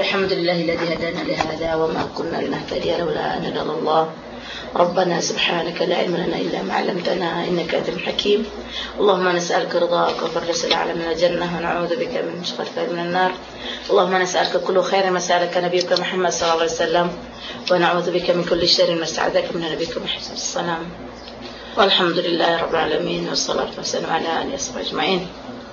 الحمد لله الذي هدانا لهذا وما كنا لنهتدي لولا أن هدانا الله. ربنا سبحانك لا علم لنا إلا ما علمتنا إنك أنت الحكيم. اللهم نسألك رضاك وفرج الأعلى من الجنة ونعوذ بك من شر من النار. اللهم نسألك كل خير ما سألك نبيك محمد صلى الله عليه وسلم ونعوذ بك من كل شر ما استعاذك من نبيك محمد صلى الله عليه وسلم. والحمد لله رب العالمين والصلاة والسلام على آله وصحbihi ajma'in.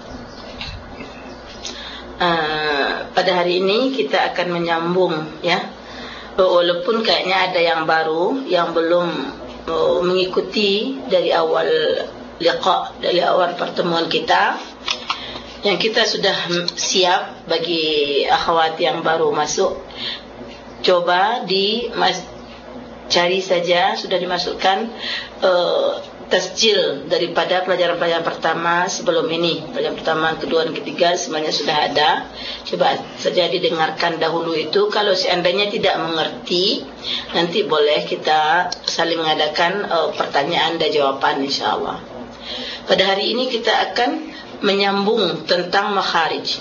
Pada hari ini kita akan menyambung, ya, walaupun kayaknya ada yang baru yang belum mengikuti dari awal liqa, dari awal pertemuan kita, yang kita sudah siap bagi akhwat yang baru masuk. Coba cari saja, sudah dimasukkan tasjil daripada pelajaran-pelajaran pertama sebelum ini. Pelajaran pertama, kedua dan ketiga semuanya sudah ada. Coba saja didengarkan dahulu itu. Kalau seandainya tidak mengerti, nanti boleh kita saling mengadakan pertanyaan dan jawaban insyaAllah. Pada hari ini kita akan menyambung tentang makharij,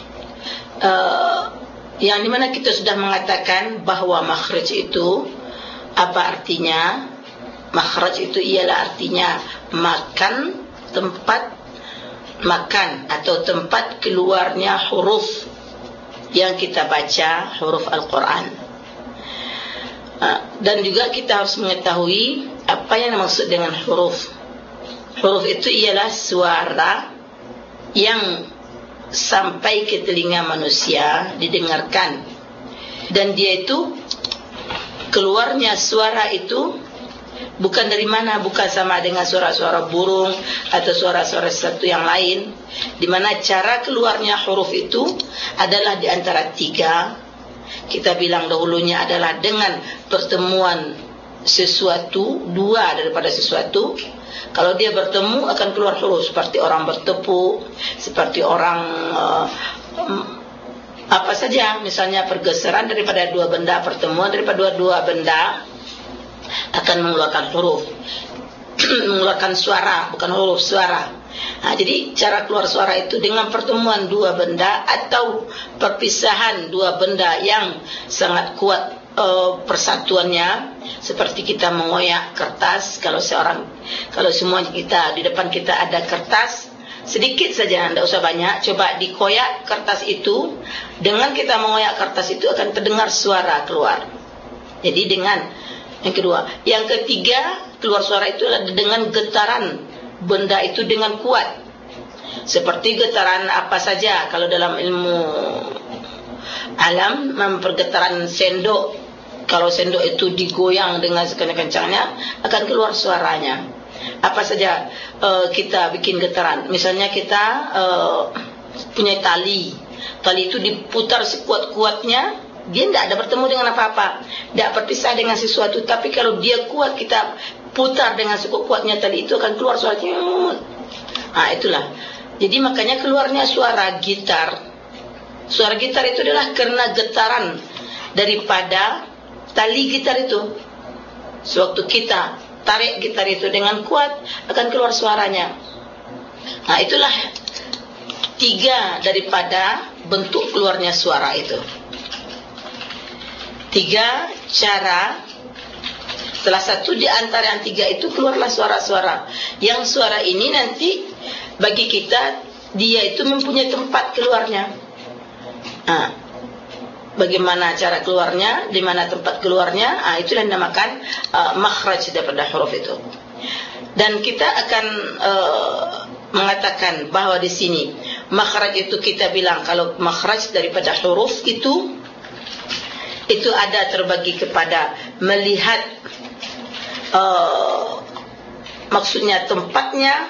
yang dimana kita sudah mengatakan bahawa makhraj itu apa artinya. Makhraj itu ialah artinya makan, tempat makan atau tempat keluarnya huruf yang kita baca, huruf Al-Quran. Dan juga kita harus mengetahui apa yang dimaksud dengan huruf. Huruf itu ialah suara yang sampai ke telinga manusia, didengarkan. Dan dia itu, keluarnya suara itu bukan dari mana, bukan sama dengan suara-suara burung atau suara-suara sesuatu yang lain, di mana cara keluarnya huruf itu adalah di antara tiga. Kita bilang dahulunya adalah dengan pertemuan sesuatu, dua daripada sesuatu. Kalau dia bertemu akan keluar huruf, seperti orang bertepuk, seperti orang apa saja, misalnya pergeseran daripada dua benda, pertemuan daripada dua benda akan mengeluarkan huruf, mengeluarkan suara, bukan huruf, suara. Jadi cara keluar suara itu dengan pertemuan dua benda atau perpisahan dua benda yang sangat kuat persatuannya, seperti kita mengoyak kertas. Kalau semua kita di depan kita ada kertas, sedikit saja, tidak usah banyak, coba dikoyak kertas itu. Dengan kita mengoyak kertas itu akan terdengar suara keluar. Jadi dengan yang kedua. Yang ketiga, keluar suara itu adalah dengan getaran benda itu dengan kuat. Seperti getaran apa saja. Kalau dalam ilmu alam, mempergetaran sendok. Kalau sendok itu digoyang dengan sekencang-kencangnya, akan keluar suaranya. Apa saja kita bikin getaran. Misalnya kita punya tali. Tali itu diputar sekuat-kuatnya, dia tidak ada bertemu dengan apa-apa, tidak berpisah dengan sesuatu. Tapi kalau dia kuat, kita putar dengan sekuat-kuatnya tali itu, akan keluar suara. Itulah. Jadi makanya keluarnya suara gitar. Suara gitar itu adalah karena getaran daripada tali gitar itu. Sewaktu kita tarik gitar itu dengan kuat, akan keluar suaranya. Itulah tiga daripada bentuk keluarnya suara itu. Tiga cara. Salah satu di antara yang tiga itu keluarlah suara-suara. Yang suara ini nanti bagi kita, dia itu mempunyai tempat keluarnya. Bagaimana cara keluarnya, di mana tempat keluarnya, itu yang dinamakan makhraj daripada huruf itu. Dan kita akan mengatakan bahawa di sini makhraj itu kita bilang, kalau makhraj daripada huruf itu ada terbagi kepada melihat maksudnya tempatnya,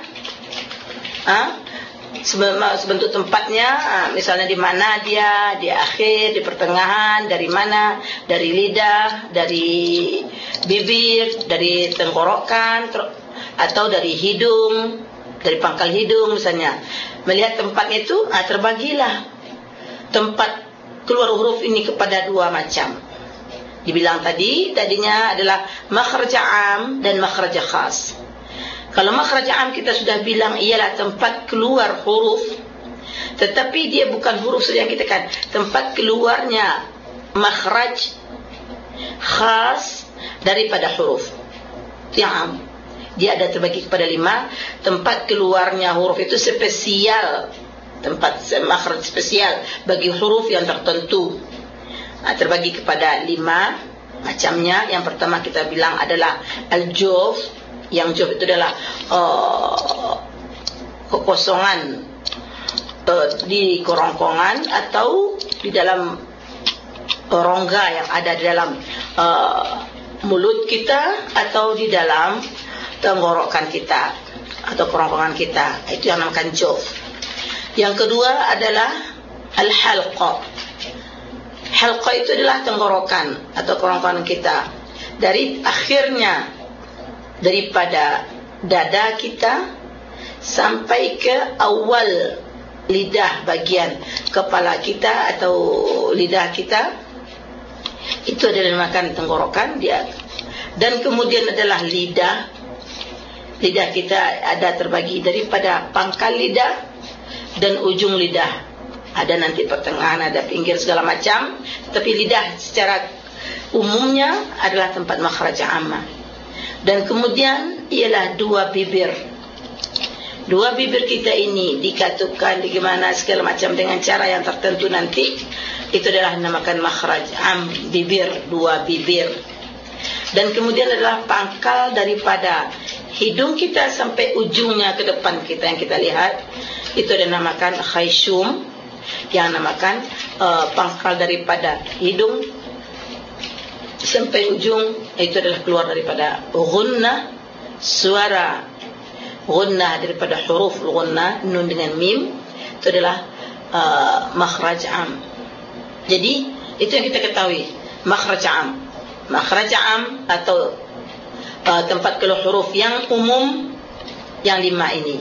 sebentuk tempatnya, misalnya di mana dia, di akhir, di pertengahan, dari mana, dari lidah, dari bibir, dari tenggorokan, atau dari hidung, dari pangkal hidung misalnya. Melihat tempatnya itu, terbagilah tempat keluar huruf ini kepada dua macam. Dibilang tadinya adalah makhraj am dan makhraj khas. Kalau makhraj am kita sudah bilang ialah tempat keluar huruf Tetapi dia bukan huruf saja yang kita kan, tempat keluarnya makhraj khas daripada huruf yang dia ada terbagi kepada 5. Tempat keluarnya huruf itu spesial, tempat makhraj spesial bagi huruf yang tertentu. Terbagi kepada 5 macamnya. Yang pertama kita bilang adalah al-jawf. Yang jawf itu adalah kekosongan di kerongkongan atau di dalam rongga yang ada di dalam mulut kita atau di dalam tenggorokan kita atau kerongkongan kita. Itu yang dinamakan jawf. Yang kedua adalah al-halqa. Halqa itu adalah tenggorokan atau kerongkongan kita, dari akhirnya daripada dada kita sampai ke awal lidah, bagian kepala kita atau lidah kita, itu adalah dinamakan tenggorokan dia. Dan kemudian adalah lidah. Lidah kita ada terbagi daripada pangkal lidah dan ujung lidah. Ada nanti pertengahan, ada pinggir, segala macam. Tapi lidah secara umumnya adalah tempat makhraj ammah. Dan kemudian ialah 2 bibir. 2 bibir kita ini dikatukan bagaimana segala macam dengan cara yang tertentu nanti. Itu adalah dinamakan makhraj am, bibir, 2 bibir. Dan kemudian adalah pangkal daripada hidung kita sampai ujungnya ke depan kita yang kita lihat. Itu dinamakan khayshum, yang namakan pangkal daripada hidung sampai ujung. Itu adalah keluar daripada ghunnah, suara ghunnah daripada huruf ghunnah, nun dengan mim. Itu adalah makhraj am. Jadi itu yang kita ketahui, makhraj am. Makhraj am atau tempat keluar huruf yang umum yang 5 ini: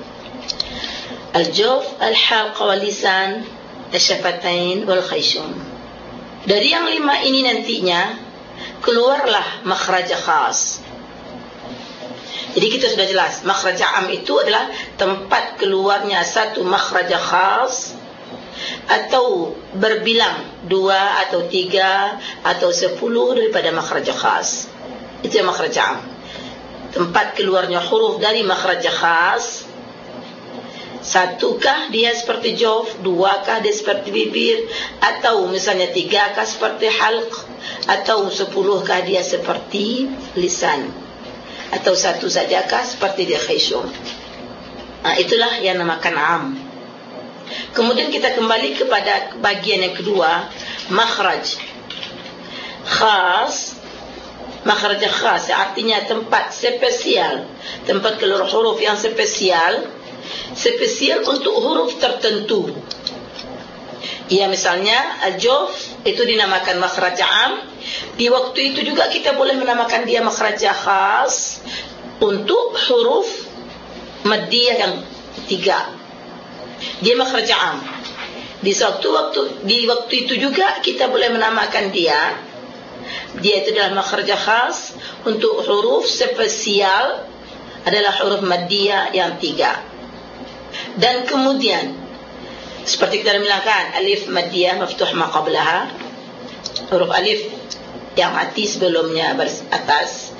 al-jawf, al-halqa, wal-lisan, al-syafatain, wal-khayshum. Dari yang 5 ini nantinya keluarlah makhraj khas. Jadi kita sudah jelas, makhraj am itu adalah tempat keluarnya satu makhraj khas, atau berbilang 2 atau 3 atau 10 daripada makhraj khas. Itu yang makhraj am, tempat keluarnya huruf dari makhraj khas. Satukah dia seperti jawf, 2kah dia seperti bibir, atau misalnya 3kah seperti halq, atau 10kah dia seperti lisan, atau 1 sajakah seperti dia khayshum. Itulah yang namakan am. Kemudian kita kembali kepada bagian yang kedua, makhraj khas. Makhraj khas artinya tempat spesial, tempat keluar huruf yang spesial untuk huruf tertentu. Ya, misalnya al-jawf itu dinamakan makhraj am. Di waktu itu juga kita boleh menamakan dia makhraj khas untuk huruf maddiyah yang 3. Dia makhraj am. Di waktu itu juga kita boleh menamakan dia itu adalah makhraj khas untuk huruf spesial, adalah huruf maddiyah yang 3. Dan kemudian seperti kita bilangkan, alif maddiyah maftuh ma qablaha, huruf alif yang mati sebelumnya baris atas,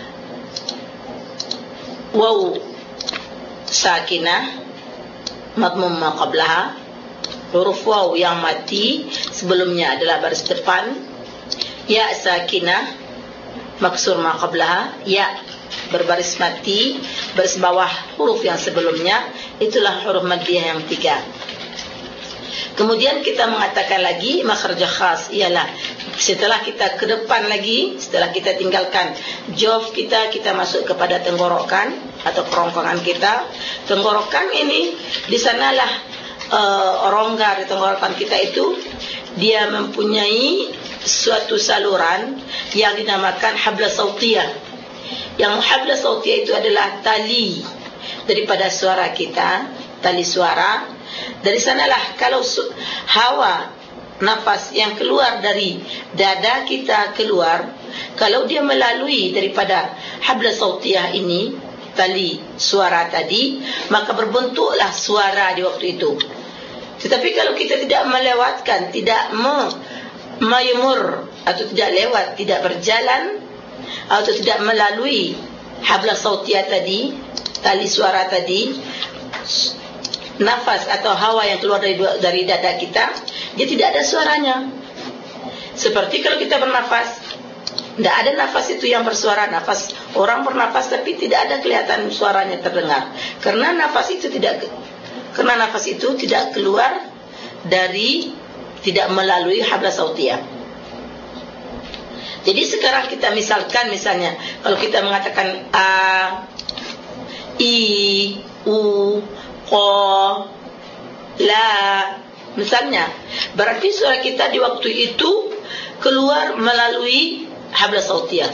waw sakinah madmum ma qablaha, huruf waw yang mati sebelumnya adalah baris depan, ya sakinah maksur ma qablaha, ya berbaris mati baris bawah huruf yang sebelumnya, itulah huruf maddiyah yang 3. Kemudian kita mengatakan lagi makhraj khas ialah setelah kita ke depan lagi, setelah kita tinggalkan jawf kita masuk kepada tenggorokan atau kerongkongan kita. Tenggorokan ini di sanalah rongga di tenggorokan kita itu dia mempunyai suatu saluran yang dinamakan habla sautiyah. Yang habla sautiyah itu adalah tali daripada suara kita, tali suara. Dari sanalah kalau hawa nafas yang keluar dari dada kita keluar, kalau dia melalui daripada habla sautiyah ini, tali suara tadi, maka berbentuklah suara di waktu itu. Tetapi kalau kita tidak melewatkan, tidak mayumur, atau tidak lewat, tidak berjalan, atau tidak melalui habla sautiyah tadi, tali suara tadi, nafas atau hawa yang keluar dari dada kita, dia tidak ada suaranya. Seperti kalau kita bernafas, tidak ada nafas itu yang bersuara. Nafas orang bernafas tapi tidak ada kelihatan suaranya terdengar, karena nafas itu tidak keluar dari, tidak melalui habla sautiyah. Jadi sekarang kita misalnya kalau kita mengatakan a, i, u, q, la misalnya, berarti suara kita di waktu itu keluar melalui habla sautiyah.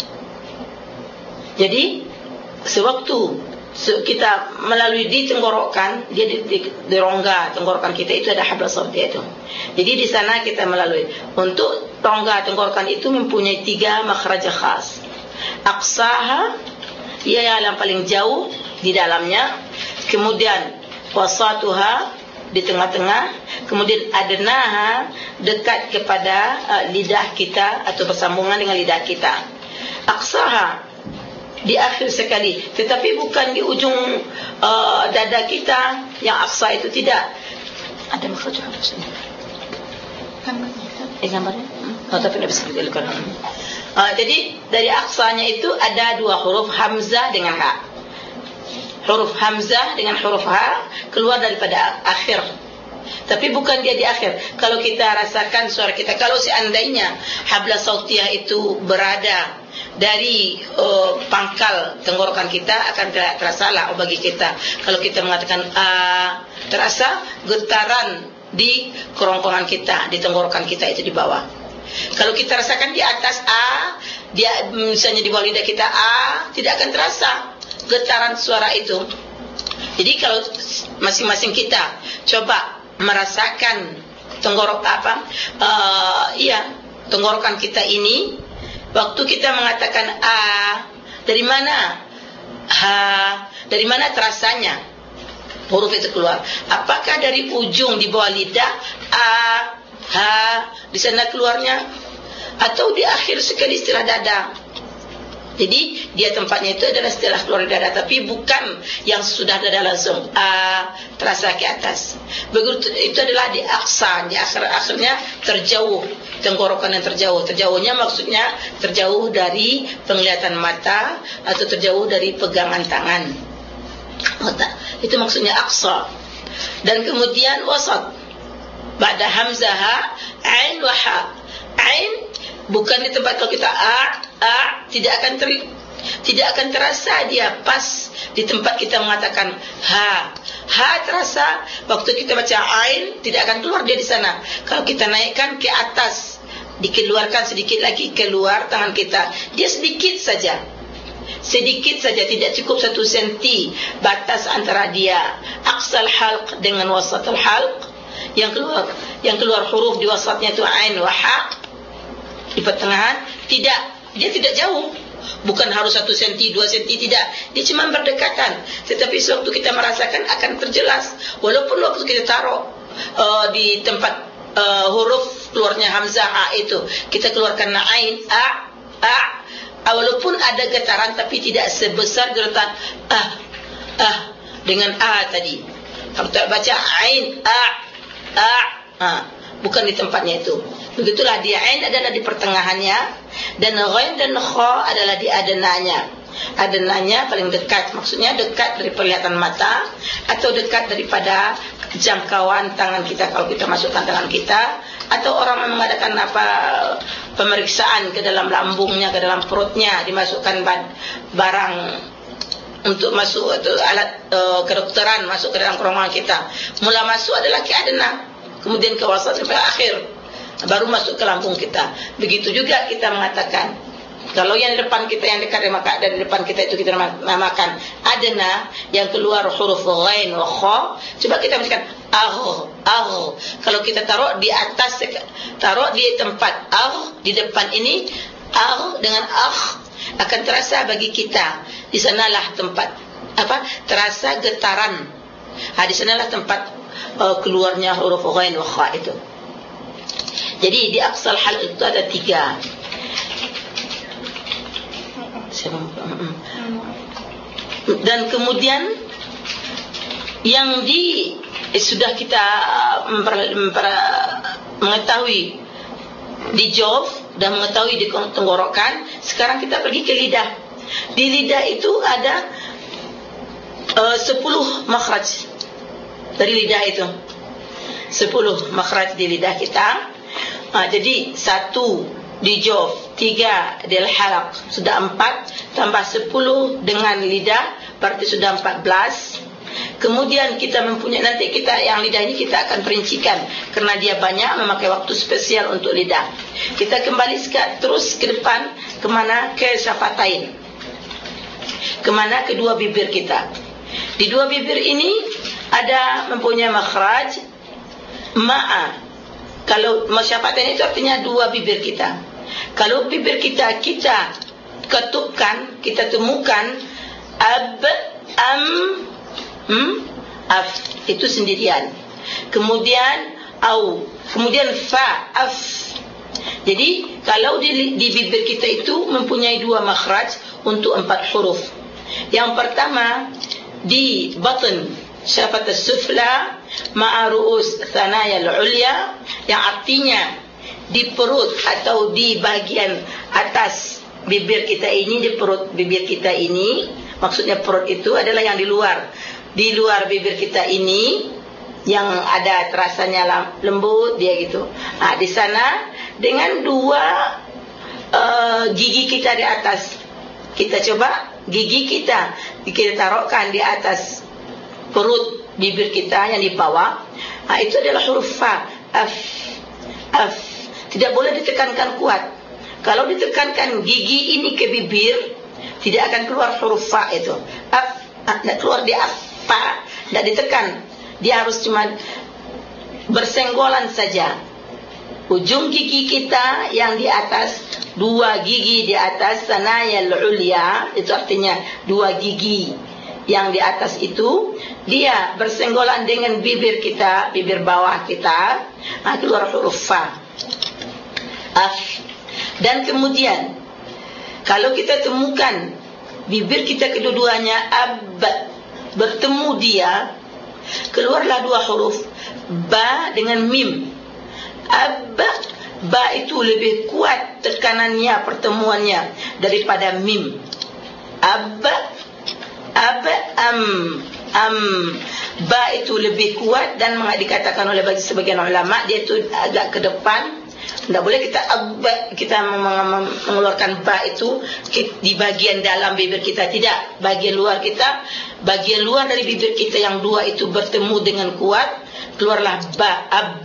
Jadi sewaktu kita melalui di tenggorokan, dia di rongga tenggorokan kita itu ada habla sautiyah itu. Jadi di sana kita melalui. Untuk rongga tenggorokan itu mempunyai 3 makhraj khas. Aqsaha, ia yang paling jauh di dalamnya. Kemudian wasatuha, di tengah-tengah. Kemudian adnaha, dekat kepada lidah kita atau bersambungan dengan lidah kita. Aqsaha, di akhir sekali, tetapi bukan di ujung dada kita yang aqsa itu, tidak. Ada makhraj di sini. Gambarnya? Tapi tidak bisa dilihat. Jadi dari aqsanya itu ada 2 huruf, hamzah dengan ha. Huruf hamzah dengan huruf ha keluar daripada akhir, tapi bukan dia di akhir. Kalau kita rasakan suara kita, kalau seandainya habla sautiyah itu berada dari pangkal tenggorokan kita, akan terasa lah bagi kita. Kalau kita mengatakan a, terasa getaran di kerongkongan kita, di tenggorokan kita itu di bawah. Kalau kita rasakan di atas a, dia misalnya di bawah lidah kita a, tidak akan terasa getaran suara itu. Jadi kalau masing-masing kita coba merasakan tenggorokan kita ini, waktu kita mengatakan a, dari mana ha, dari mana terasanya huruf itu keluar? Apakah dari ujung di bawah lidah a, ha, di sana keluarnya, atau di akhir sekali setelah dada? Jadi dia tempatnya itu adalah setelah keluar dada, tapi bukan yang sudah dada langsung terasa ke atas. Begitu, itu adalah di aqsa, di akhirnya terjauh, tenggorokan yang terjauh. Terjauhnya maksudnya terjauh dari penglihatan mata atau terjauh dari pegangan tangan. Itu maksudnya aqsa. Dan kemudian wasat, ba'da hamzah, ain wa ha. Ain bukan di tempat kalau kita tidak akan terasa dia pas di tempat kita mengatakan ha. Ha terasa waktu kita baca ain, tidak akan keluar dia di sana. Kalau kita naikkan ke atas, dikeluarkan sedikit lagi keluar tangan kita, dia sedikit saja, tidak cukup 1 senti batas antara dia aqsal halq dengan wasatul halq. Yang keluar huruf di wasatnya itu ain wa ha, di pertengahan. Dia tidak jauh, bukan harus 1 senti, 2 senti, tidak. Dia cuma berdekatan. Tetapi sewaktu kita merasakan akan terjelas, walaupun waktu kita taruh di tempat huruf keluarnya hamzah a itu, kita keluarkan ain a, walaupun ada getaran tapi tidak sebesar getaran dengan a tadi. Kalau kita baca ain bukan di tempatnya itu. Begitulah dia, ain adalah di pertengahannya, dan ghain dan kha adalah di adenanya. Adenanya paling dekat, maksudnya dekat dari penglihatan mata atau dekat daripada jangkauan tangan kita kalau kita masukkan tangan kita, atau orang mengadakan pemeriksaan ke dalam lambungnya, ke dalam perutnya, dimasukkan barang untuk masuk atau alat kedokteran masuk ke dalam kerongkongan kita. Mula masuk adalah ke adena, kemudian ke wasat sampai akhir, baru masuk ke lambung kita. Begitu juga kita mengatakan, kalau yang di depan kita, yang dekat dari depan kita itu kita namakan adena, yang keluar huruf ghain wa kha, coba kita mengatakan Kalau kita taruh di atas, taruh di tempat di depan ini, dengan akan terasa bagi kita. Di sanalah tempat terasa getaran. Di sanalah tempat keluarnya huruf ghain wa kha itu. Jadi di aqsal hal itu ada 3. Dan kemudian yang sudah kita mengetahui di jawf dan mengetahui di tenggorokan, sekarang kita pergi ke lidah. Di lidah itu ada 10 makhraj dari lidah itu. 10 makhraj di lidah kita. Jadi 1 di jawf, 3 di halaq, sudah 4, tambah 10 dengan lidah, berarti sudah 14. Kemudian kita mempunyai, nanti kita yang lidah ini kita akan perincikan karena dia banyak memakai waktu spesial untuk lidah. Kita kembali terus ke depan, kemana? Ke syafatain, kemana? Kedua bibir kita. Di dua bibir ini ada mempunyai makhraj ma'a. Kalau syafatain itu artinya dua bibir kita. Kalau bibir kita ketupkan, kita temukan ab, am, af, itu sendirian. Kemudian au, kemudian fa, af. Jadi kalau di bibir kita itu mempunyai 2 makhraj untuk 4 huruf. Yang pertama di batn syafat as-sufla ma'a ru'us thanaya al-ulya, yang artinya di perut atau di bagian atas bibir kita ini, di perut bibir kita ini. Maksudnya perut itu adalah yang di luar bibir kita ini, yang ada terasanya lembut dia gitu. Di sana dengan 2 gigi kita di atas. Kita coba gigi kita taruhkan di atas perut bibir kita yang di bawah. Itu adalah huruf fa, af, af. Tidak boleh ditekankan kuat. Kalau ditekankan gigi ini ke bibir, tidak akan keluar huruf fa itu. Af, tidak keluar di af, fa, tidak ditekan. Dia harus cuma bersenggolan saja. Ujung gigi kita yang di atas, 2 gigi di atas sanayal ulya, itu artinya 2 gigi yang di atas itu, dia bersenggolan dengan bibir kita, bibir bawah kita, keluar huruf fa, af. Dan kemudian kalau kita temukan bibir kita kedua-duanya ab, bertemu dia, keluarlah 2 huruf ba dengan mim. Ab, ba itu lebih kuat tekanannya, pertemuannya daripada mim. Ab, am, ba itu lebih kuat dan dikatakan oleh bagi sebagian ulama dia itu agak ke depan. Tidak boleh kita mengeluarkan ba itu di bagian dalam bibir kita, tidak. Bagian luar kita, bagian luar dari bibir kita yang 2 itu bertemu dengan kuat, keluarlah ba, ab,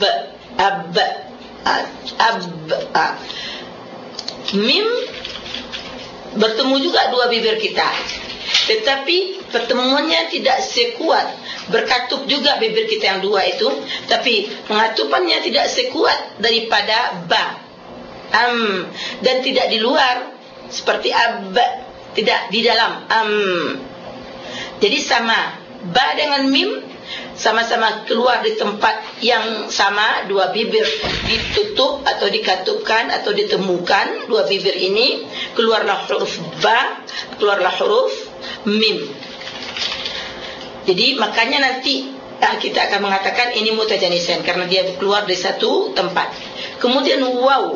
mim bertemu juga 2 bibir kita, tetapi pertemuannya tidak sekuat. Berkatup juga bibir kita yang 2 itu, tapi pengatupannya tidak sekuat daripada ba, am, dan tidak di luar seperti ab, tidak di dalam am. Jadi sama, ba dengan mim sama-sama keluar di tempat yang sama. 2 bibir ditutup atau dikatupkan atau ditemukan 2 bibir ini, keluarlah huruf ba, keluarlah huruf mim. Jadi makanya nanti kita akan mengatakan ini mutajanisan karena dia keluar dari satu tempat. Kemudian waw,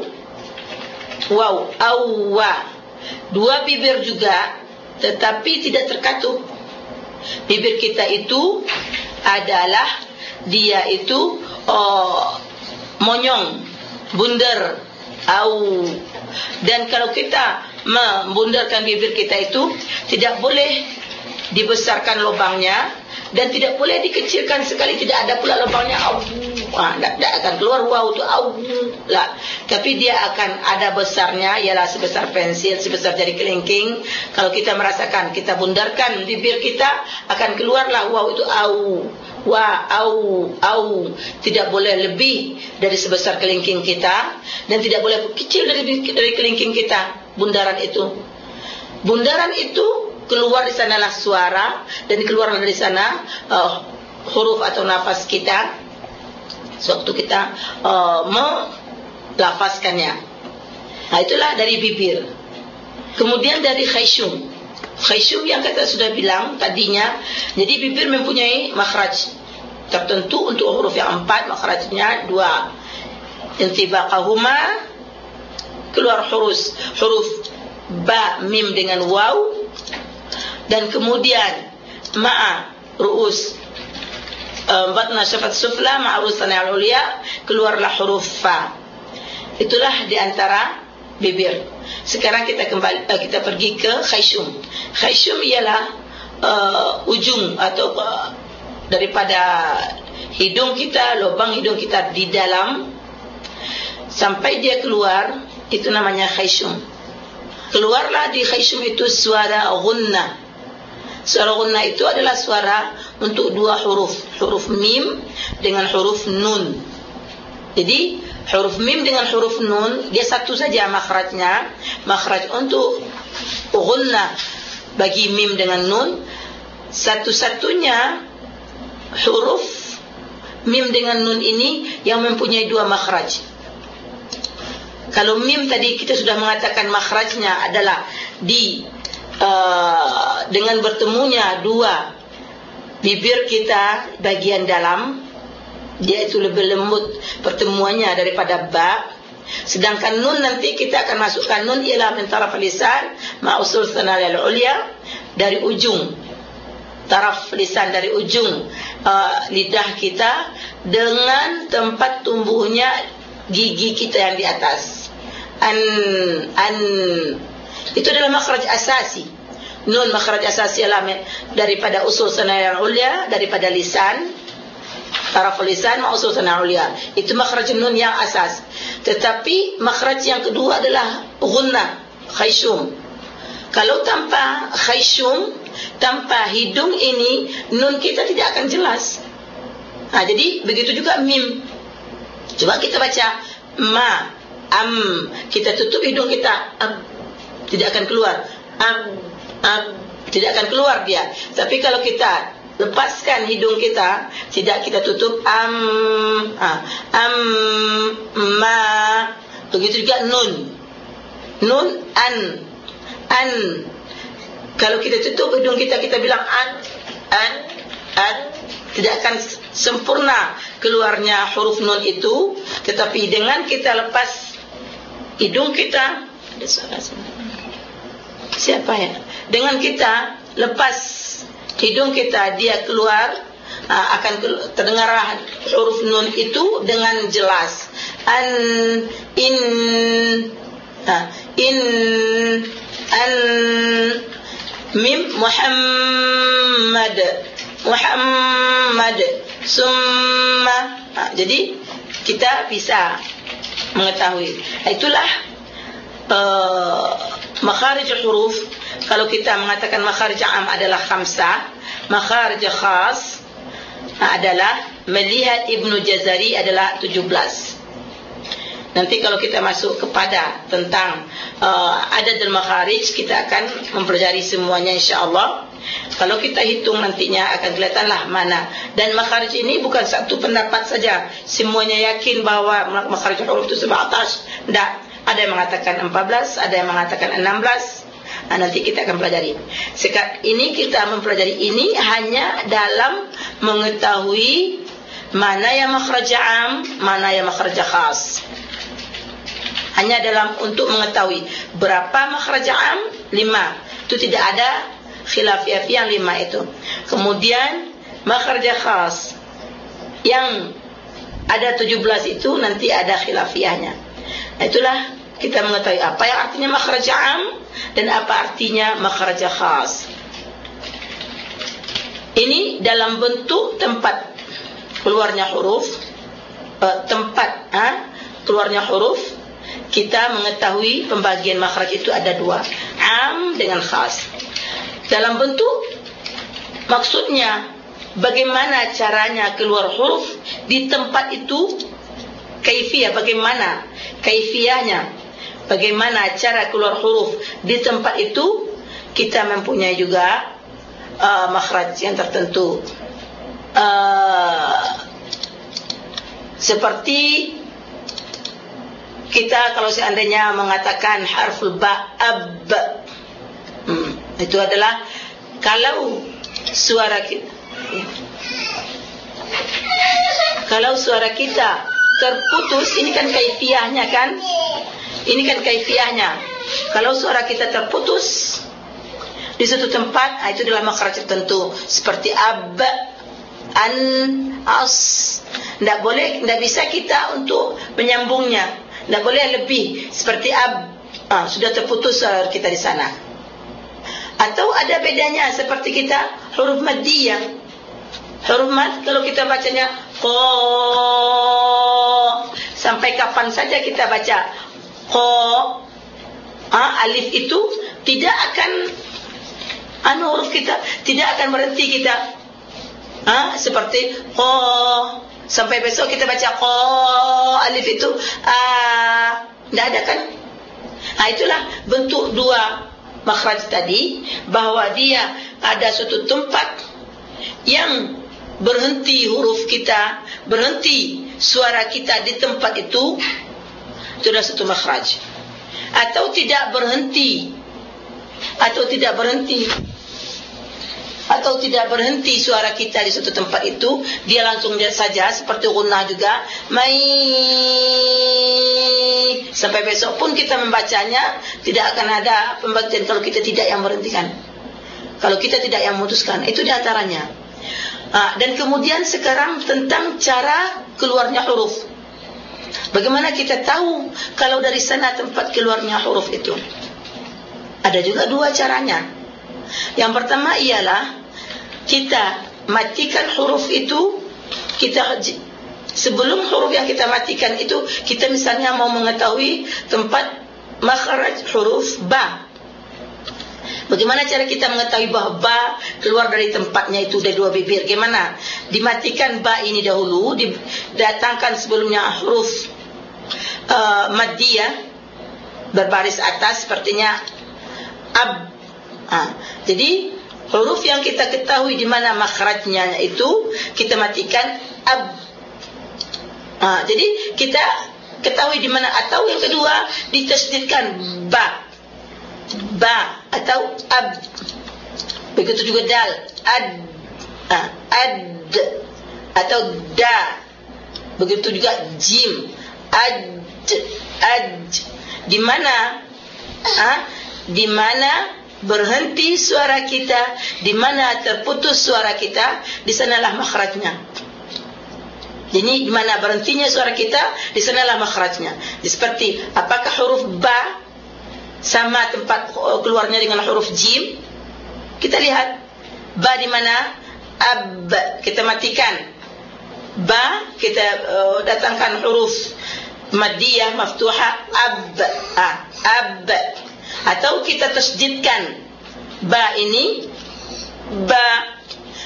awwa, 2 bibir juga tetapi tidak terkatup. Bibir kita itu adalah dia itu monyong, bundar, au. Dan kalau kita membundarkan bibir kita itu tidak boleh dibesarkan lubangnya dan tidak boleh dikecilkan sekali, tidak ada pula lubangnya au. Tidak akan keluar wow itu au lah, tapi dia akan ada besarnya, ialah sebesar pensil, sebesar jari kelingking. Kalau kita merasakan, kita bundarkan bibir kita, akan keluarlah wow itu au, wa, au. Tidak boleh lebih dari sebesar kelingking kita dan tidak boleh kecil dari kelingking kita. Bundaran itu keluar di sanalah suara dan keluar dari sana huruf atau nafas kita sewaktu kita melafazkannya. Nah, itulah dari bibir. Kemudian dari khayshum. Khayshum yang kita sudah bilang tadinya, jadi bibir mempunyai makhraj tertentu untuk huruf yang 4, makhrajnya 2. Intibaqahuma, keluar huruf ba, mim dengan waw, dan kemudian ma'a ru'us batna syafat sufla ma'a ru'usan al-ulya, keluarlah huruf fa. Itulah di antara bibir. Sekarang kita pergi ke khayshum. Khayshum ialah ujung atau daripada hidung kita, lubang hidung kita di dalam sampai dia keluar, itu namanya khayshum. Keluarlah di khayshum itu suara gunna. Suara gunna itu adalah suara untuk 2 huruf mim dengan huruf nun. Jadi huruf mim dengan huruf nun dia satu saja makhrajnya. Makhraj untuk gunna bagi mim dengan nun, satu-satunya huruf mim dengan nun ini yang mempunyai 2 makhraj. Kalau mim tadi kita sudah mengatakan makhrajnya adalah di dengan bertemunya 2 bibir kita bagian dalam, dia itu lebih lembut pertemuannya daripada ba. Sedangkan nun nanti kita akan masukkan nun ialah min taraf lisan ma'usul sanal al-ulya, dari ujung taraf lisan, dari ujung lidah kita dengan tempat tumbuhnya gigi kita yang di atas. Itu adalah makhraj asasi. Nun makhraj asasi ialah daripada usul sanal al-ulya, daripada lisan, taraf lisan ma'usul sanal al-ulya. Itu makhraj nun yang asas. Tetapi makhraj yang kedua adalah gunna, khayshum. Kalau tanpa khayshum, tanpa hidung ini, nun kita tidak akan jelas. Jadi begitu juga mim. Coba kita baca ma, am, kita tutup hidung kita, tidak akan keluar. Tidak akan keluar dia. Tapi kalau kita lepaskan hidung kita, tidak kita tutup ma, begitu juga nun an. Kalau kita tutup hidung kita bilang an, tidak akan sempurna keluarnya huruf nun itu. Tetapi dengan kita lepas hidung kita, ada suara siapa ya? Dengan kita lepas hidung kita, dia keluar, akan terdengar huruf nun itu dengan jelas. In, mim, Muhammad, summa. Jadi kita bisa mengetahui. Itulah makharij huruf. Kalau kita mengatakan makharij am adalah 5, makharij khas adalah melihat Ibnu Jazari adalah 17. Nanti kalau kita masuk kepada tentang adad al-makharij, kita akan mempelajari semuanya insya-Allah. Kalau kita hitung nantinya akan kelihatanlah mana. Dan makharij ini bukan satu pendapat saja. Semuanya yakin bahwa makharij huruf itu 17. Tidak. Ada yang mengatakan 14, ada yang mengatakan 16. Nanti kita akan pelajari. Sekarang ini kita mempelajari ini hanya dalam mengetahui mana yang makhraj am, mana yang makhraj khas. Hanya dalam untuk mengetahui berapa makhraj am, 5. Itu tidak ada khilafiyah yang 5 itu. Kemudian makhraj khas yang ada 17 itu nanti ada khilafiyahnya. Itulah kita mengetahui apa yang artinya makhraj am dan apa artinya makhraj khas. Ini dalam bentuk tempat keluarnya huruf, tempat keluarnya huruf. Kita mengetahui pembagian makhraj itu ada 2, am dengan khas. Dalam bentuk, maksudnya bagaimana caranya keluar huruf di tempat itu, kaifiyah, bagaimana kaifiyahnya, bagaimana cara keluar huruf di tempat itu, kita mempunyai juga makhraj yang tertentu. seperti kita kalau seandainya mengatakan harful ba, ab, itu adalah kalau suara kita terputus, ini kan kaifiahnya kan? Ini kan kaifiahnya. Kalau suara kita terputus di suatu tempat, itu adalah makhraj tertentu seperti ab, an, as. Tidak boleh, tidak bisa kita untuk menyambungnya. Tidak boleh lebih seperti ab, sudah terputus suara kita di sana. Atau ada bedanya seperti kita huruf maddiyah. Huruf mad kalau kita bacanya qa, sampai kapan saja kita baca qa, alif itu tidak akan huruf kita tidak akan berhenti kita. Seperti qa, sampai besok kita baca qa, alif itu tidak ada kan? Itulah bentuk dua makhraj tadi, bahwa dia ada suatu tempat yang berhenti huruf kita, berhenti suara kita di tempat itu adalah satu makhraj. Atau tidak berhenti, atau tidak berhenti suara kita di suatu tempat itu, dia langsung saja seperti gunnah juga, mai, sampai besok pun kita membacanya tidak akan ada pembagian kalau kita tidak yang berhentikan, kalau kita tidak yang memutuskan. Itu diantaranya. Dan kemudian sekarang tentang cara keluarnya huruf. Bagaimana kita tahu kalau dari sana tempat keluarnya huruf itu? Ada juga dua caranya. Yang pertama ialah kita matikan huruf itu. Sebelum huruf yang kita matikan itu, kita misalnya mau mengetahui tempat makhraj huruf ba. Bagaimana cara kita mengetahui bahwa ba keluar dari tempatnya itu dari dua bibir? Gimana? Dimatikan ba ini dahulu, didatangkan sebelumnya huruf maddiyah berbaris atas sepertinya ab. Jadi huruf yang kita ketahui di mana makhrajnya itu kita matikan ab. Jadi kita ketahui di mana. Atau yang kedua ditasydidkan ba atau ab. Begitu juga dal, ad atau da. Begitu juga jim, ad. Di mana berhenti suara kita, di mana terputus suara kita, di sanalah makhrajnya. Jadi di mana berhentinya suara kita, di sanalah makhrajnya. Seperti apakah huruf ba sama tempat keluarnya dengan huruf jim? Kita lihat ba di mana, ab kita matikan, ba kita datangkan huruf maddiyah maftuhah ab. Atau kita tasydidkan ba ini ba.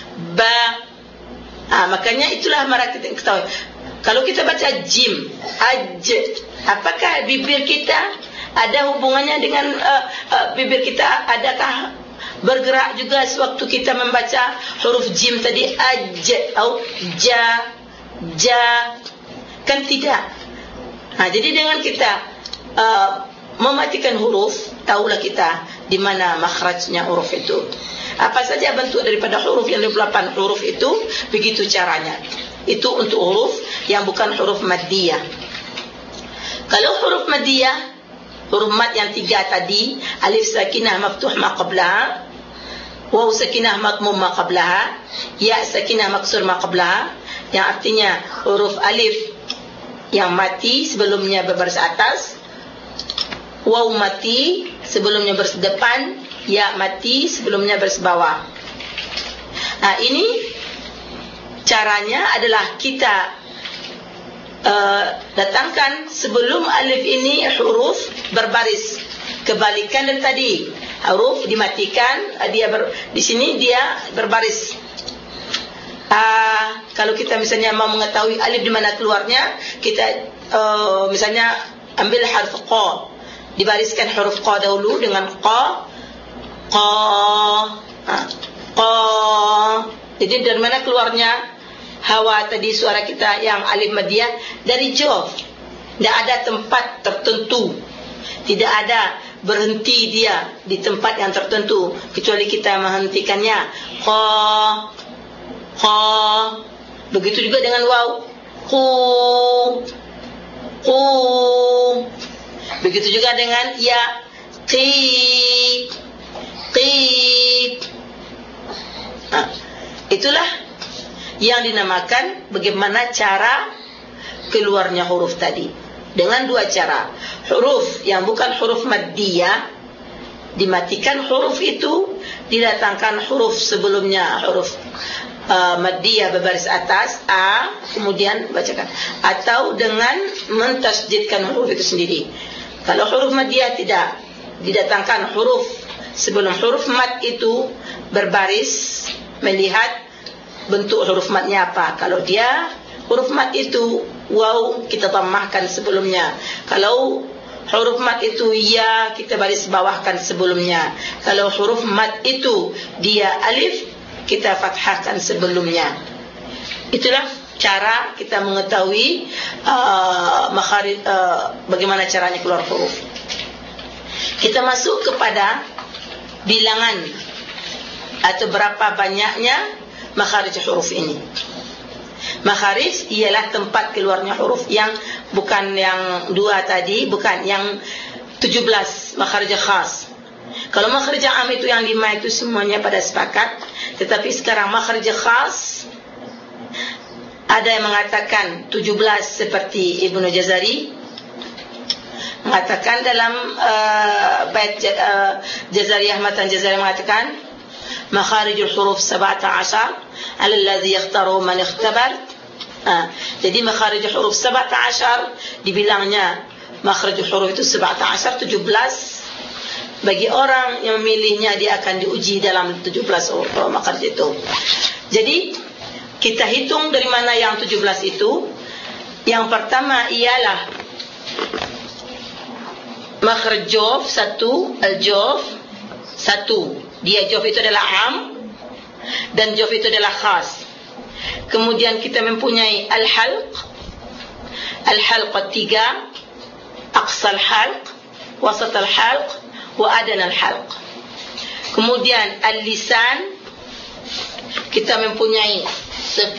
Makanya itulah mara kita ketahui. Kalau kita baca jim, aj, apakah bibir kita ada hubungannya dengan bibir kita? Adakah bergerak juga sewaktu kita membaca huruf jim tadi, aj atau ja? Kan tidak. Jadi dengan kita mematikan huruf, tahulah kita di mana makhrajnya huruf itu. Apa saja bentuk daripada huruf yang 28 huruf itu, begitu caranya. Itu untuk huruf yang bukan huruf maddiyah. Kalau huruf maddiyah, huruf mad yang 3 tadi, alif sakinah maftuh ma qablaha, waw sakinah madmum ma qablaha, ya sakinah maksur ma qablaha, yang artinya huruf alif yang mati sebelumnya berbaris atas, waw mati sebelumnya baris depan, ya mati sebelumnya baris bawah. Ini caranya adalah kita datangkan sebelum alif ini huruf berbaris, kebalikan dari tadi. Huruf dimatikan, di sini dia berbaris. Kalau kita misalnya mau mengetahui alif di mana keluarnya, kita misalnya ambil harf qa, dibariskan huruf qa dahulu dengan qa. Jadi dari mana keluarnya? hawa tadi suara kita yang alif maddiyah dari jawf. Tidak ada tempat tertentu, tidak ada berhenti dia di tempat yang tertentu, kecuali kita menghentikannya. Kha. Begitu juga dengan waw. Qu. Begitu juga dengan ya. Qi. Itulah yang dinamakan bagaimana cara keluarnya huruf tadi. Dengan dua cara. Huruf yang bukan huruf maddiyah dimatikan huruf itu, didatangkan huruf sebelumnya, huruf maddiyah berbaris atas a, kemudian bacakan, atau dengan mentasdidkan huruf itu sendiri. Kalau huruf maddiyah tidak, didatangkan huruf sebelum huruf mad itu berbaris, melihat bentuk huruf madnya apa. Kalau dia huruf mad itu waw, kita dhammahkan sebelumnya. Kalau huruf mad itu ya, kita baris bawahkan sebelumnya. Kalau huruf mad itu dia alif, kita fathahkan sebelumnya. Itulah cara kita mengetahui makharij, bagaimana caranya keluar huruf. Kita masuk kepada bilangan atau berapa banyaknya makharij huruf ini. Makharij ialah tempat keluarnya huruf, yang bukan yang dua tadi, bukan yang 17 makharij khas. Kalau makharij am itu yang 5 itu semuanya pada sepakat, tetapi sekarang makharij khas ada yang mengatakan 17 seperti Ibnu Jazari mengatakan dalam bait Jazariyah, Matan Jazari mengatakan makharijul huruf 17 ala alladhi yakhtaru man ikhtabar. Jadi makharijul huruf 17 dibilangnya makharijul huruf itu 17 bagi orang yang memilihnya, dia akan diuji dalam 17 huruf makharij itu. Jadi kita hitung dari mana yang 17 itu. Yang pertama ialah makhraj jawf 1, al-jawf 1. Dia jawf itu adalah am dan jawf itu adalah khas. Kemudian kita mempunyai al-halq. Al-halq 3, aqsa al-halq, wasat al-halq, wa adna al-halq. Kemudian al-lisan kita mempunyai 10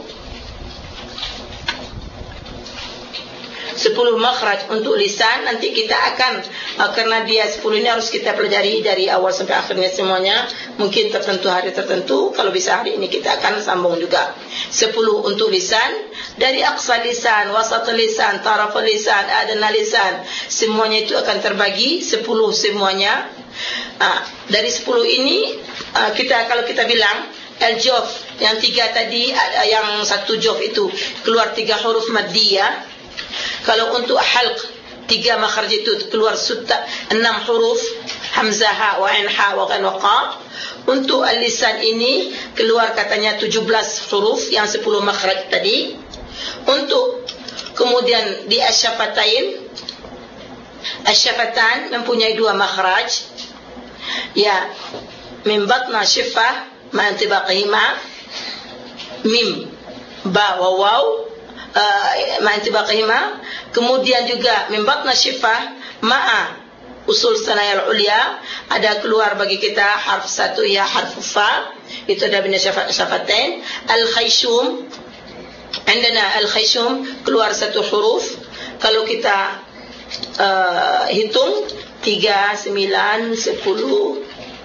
makhraj untuk lisan. Nanti kita akan karena dia 10 ini harus kita pelajari dari awal sampai akhirnya semuanya. Mungkin tertentu hari tertentu, kalau bisa hari ini kita akan sambung juga. 10 untuk lisan, dari aqsa lisan, wasat lisan, taraf lisan, adna lisan, semuanya itu akan terbagi 10 semuanya. Dari 10 ini kalau kita bilang al-jawf yang 3 tadi, yang 1 jawf itu keluar 3 huruf maddiyah. Kalau untuk halq 3 makhraj itu keluar 6 huruf, hamzah, ha, wa ain, ha, wa ghan, wa qaf. Untuk al-lisan ini keluar katanya 17 huruf yang 10 makhraj tadi. Untuk kemudian di asy-syafatain, asy-syafatan mempunyai 2 makhraj, ya, min batna syifah ma intibaqihima, mim, ba, wa waw, ma intibaqihima. Kemudian juga min batna syifah ma'a usul sanayal ulya, ada keluar bagi kita harf 1, ya, harf fa, itu ada bina syafatain. Al-khayshum, عندنا al-khayshum keluar 1 huruf. Kalau kita hitung 3, 9, 10,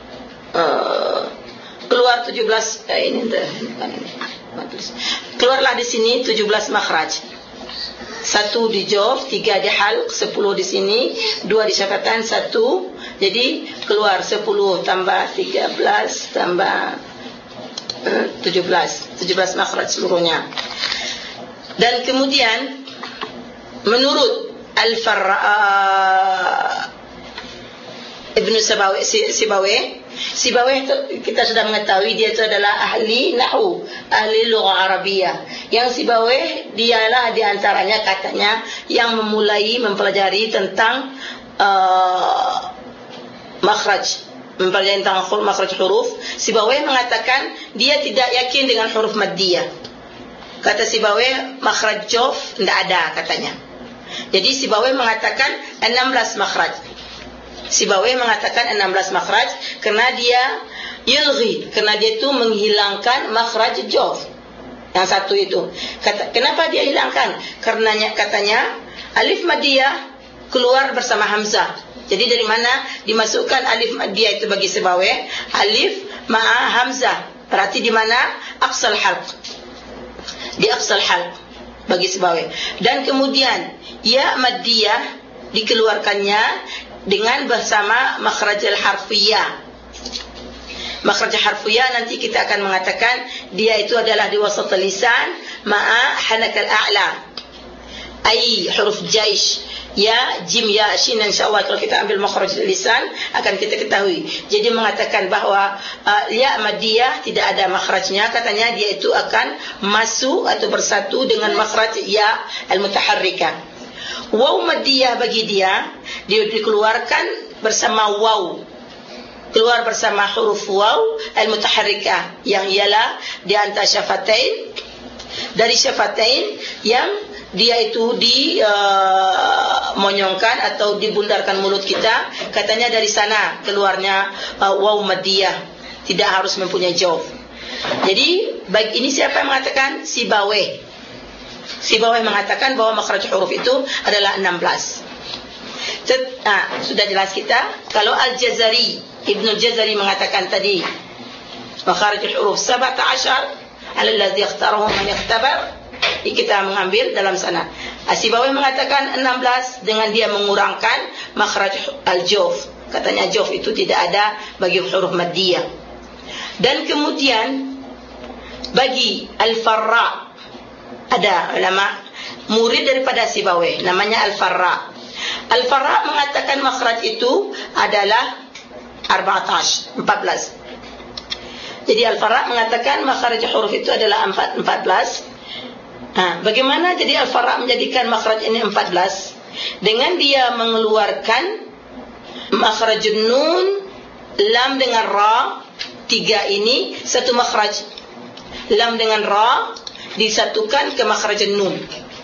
keluar 17, ini keluarlah di sini 17 makhraj. 1 di jawf, 3 di halq, 10 di sini, 2 di syafatan, 1. Jadi keluar 10 tambah 13 tambah 17 makhraj seluruhnya. Dan kemudian menurut Ibnu Sibawayh kita sudah mengetahui dia itu adalah ahli nahwu, ahli lughah Arabiyah. Yang Sibawayh dialah di antaranya katanya yang memulai mempelajari tentang makhraj, mempelajari tentang makhraj huruf. Sibawayh mengatakan dia tidak yakin dengan huruf maddiyah. Kata Sibawayh, makhraj Jof tidak ada katanya. Jadi Sibawayh mengatakan 16 makhraj. Sibawayh mengatakan 16 makhraj kerana dia yulghi, kerana dia itu menghilangkan makhraj Jof. Yang satu itu. Kenapa dia hilangkan? Karenanya katanya alif maddiyah keluar bersama hamzah. Jadi dari mana dimasukkan alif maddiyah itu bagi Sibawayh? Alif ma'a hamzah. Berarti di mana? Aqsal halq. Di aqsal halq bagi Sibawayh. Dan kemudian ya maddiyah dikeluarkannya dengan bersama makhrajul harfiyah. Makhraj harfiyah nanti kita akan mengatakan dia itu adalah di wasat lisan ma'a hanakal a'la. Ai huruf jaish, ya, jim, ya, shin, insyaallah kalau kita ambil makhraj lisan akan kita ketahui. Jadi mengatakan bahawa ya maddiyah tidak ada makhrajnya, katanya dia itu akan masuk atau bersatu dengan makhraj ya al-mutaharrikah. Waw maddiyah bagi dia dikeluarkan bersama waw, keluar bersama huruf waw al-mutaharrikah yang ialah di antara syafatain, dari syafatain yang dia itu monyongkan atau dibundarkan mulut kita, katanya dari sana keluarnya waw maddiyah, tidak harus mempunyai jauf. Jadi bagi ini siapa yang mengatakan? Sibawayh. Sibawayh mengatakan bahawa makhraj huruf itu adalah 16. Sudah jelas kita. Kalau Al-Jazari, Ibnu Al-Jazari mengatakan tadi makhraj huruf 17 ala allazi ikhtarahu man ikhtabar, kita mengambil dalam sana. Sibawayh mengatakan 16 dengan dia mengurangkan makhraj al-jawf. Katanya jawf itu tidak ada bagi huruf maddiyah. Dan kemudian bagi al-farra, ada ulama murid daripada Sibawayh namanya al-farra. Al-farra mengatakan makhraj itu adalah 14. Jadi al-farra mengatakan makhraj huruf itu adalah 14. Bagaimana jadi al-farra menjadikan makhraj ini 14? Dengan dia mengeluarkan makhraj nun, lam dengan ra, 3 ini satu makhraj. Lam dengan ra disatukan ke makhraj nun.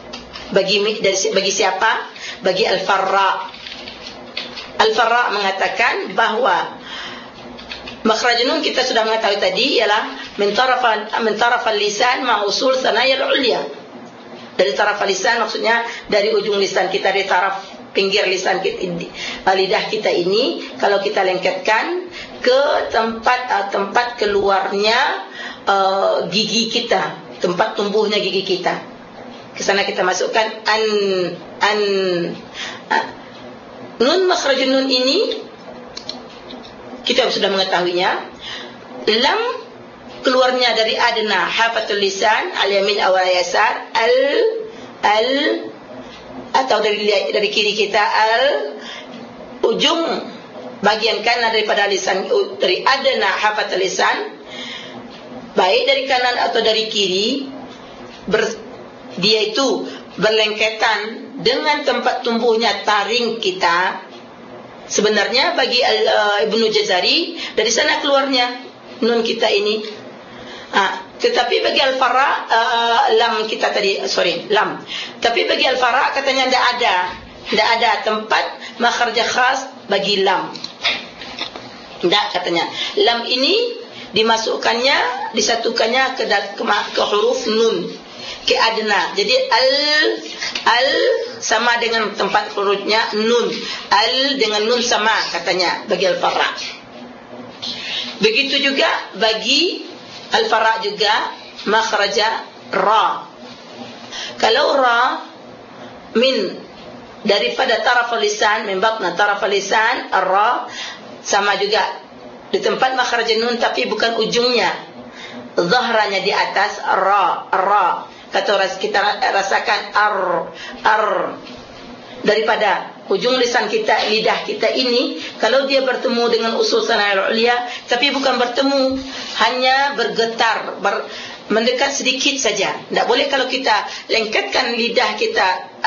Bagi siapa? Bagi al-farra. Al-farra mengatakan bahawa makhraj nun kita sudah mengetahui tadi ialah min tarafal lisan ma usul sanayal ulya. Dari taraf lisan maksudnya dari ujung lisan kita, dari taraf pinggir lisan kita, lidah kita ini, kalau kita lengketkan ke tempat keluarnya gigi kita, tempat tumbuhnya gigi kita, ke sana kita masukkan nun. Makhraj nun ini kita sudah mengetahuinya. Lam keluarnya dari adna hafatul lisan al-yamin awal yasar, atau dari kiri kita, ujung bagian kanan daripada lisan, dari adna hafatul lisan, baik dari kanan atau dari kiri, dia itu berlengketan dengan tempat tumbuhnya taring kita. Sebenarnya bagi Ibnu Jazari dari sana keluarnya nun kita ini. Tetapi bagi al-farra lam kita tadi, lam. Tapi bagi al-farra katanya tidak ada tempat makhraj khas bagi lam. Tidak, katanya. Lam ini dimasukkannya, disatukannya ke huruf nun, ke adna. Jadi al sama dengan tempat hurufnya nun. Al dengan nun sama katanya bagi al-farra. Begitu juga bagi al-farra juga makhraja ra. Kalau ra min daripada taraf lisan, min batna taraf lisan, ra sama juga di tempat makhraj nun tapi bukan ujungnya, zahranya di atas, ra. Kata kita rasakan ar daripada ujung lisan kita, lidah kita ini, kalau dia bertemu dengan usul sanayal ulya, tapi bukan bertemu, hanya bergetar, mendekat sedikit saja. Tidak boleh kalau kita lengketkan lidah kita,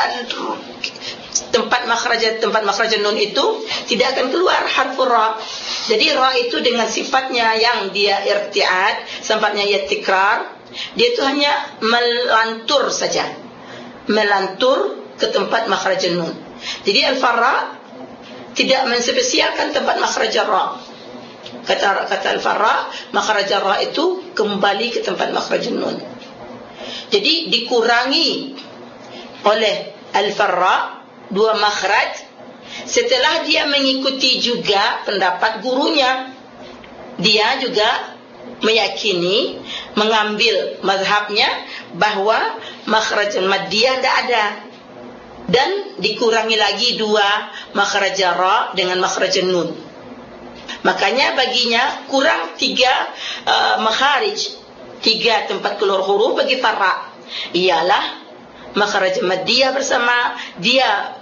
tempat makhraj nun itu tidak akan keluar harfur ra. Jadi ra itu dengan sifatnya yang dia irtiad, sifatnya ia tikrar, dia itu hanya melantur saja, melantur ke tempat makhraj nun. Jadi al-farra tidak menspesialkan tempat makhraj ra. Kata al-farra, makhraj ra itu kembali ke tempat makhraj nun. Jadi dikurangi oleh al-farra dua makhraj setelah dia mengikuti juga pendapat gurunya. Dia juga meyakini, mengambil mazhabnya bahwa makhraj maddiyah tidak ada, dan dikurangi lagi dua makhraj ra dengan makhraj nun. Makanya baginya kurang tiga makharij, tiga tempat keluar huruf bagi farra, ialah makhraj maddiyah bersama dia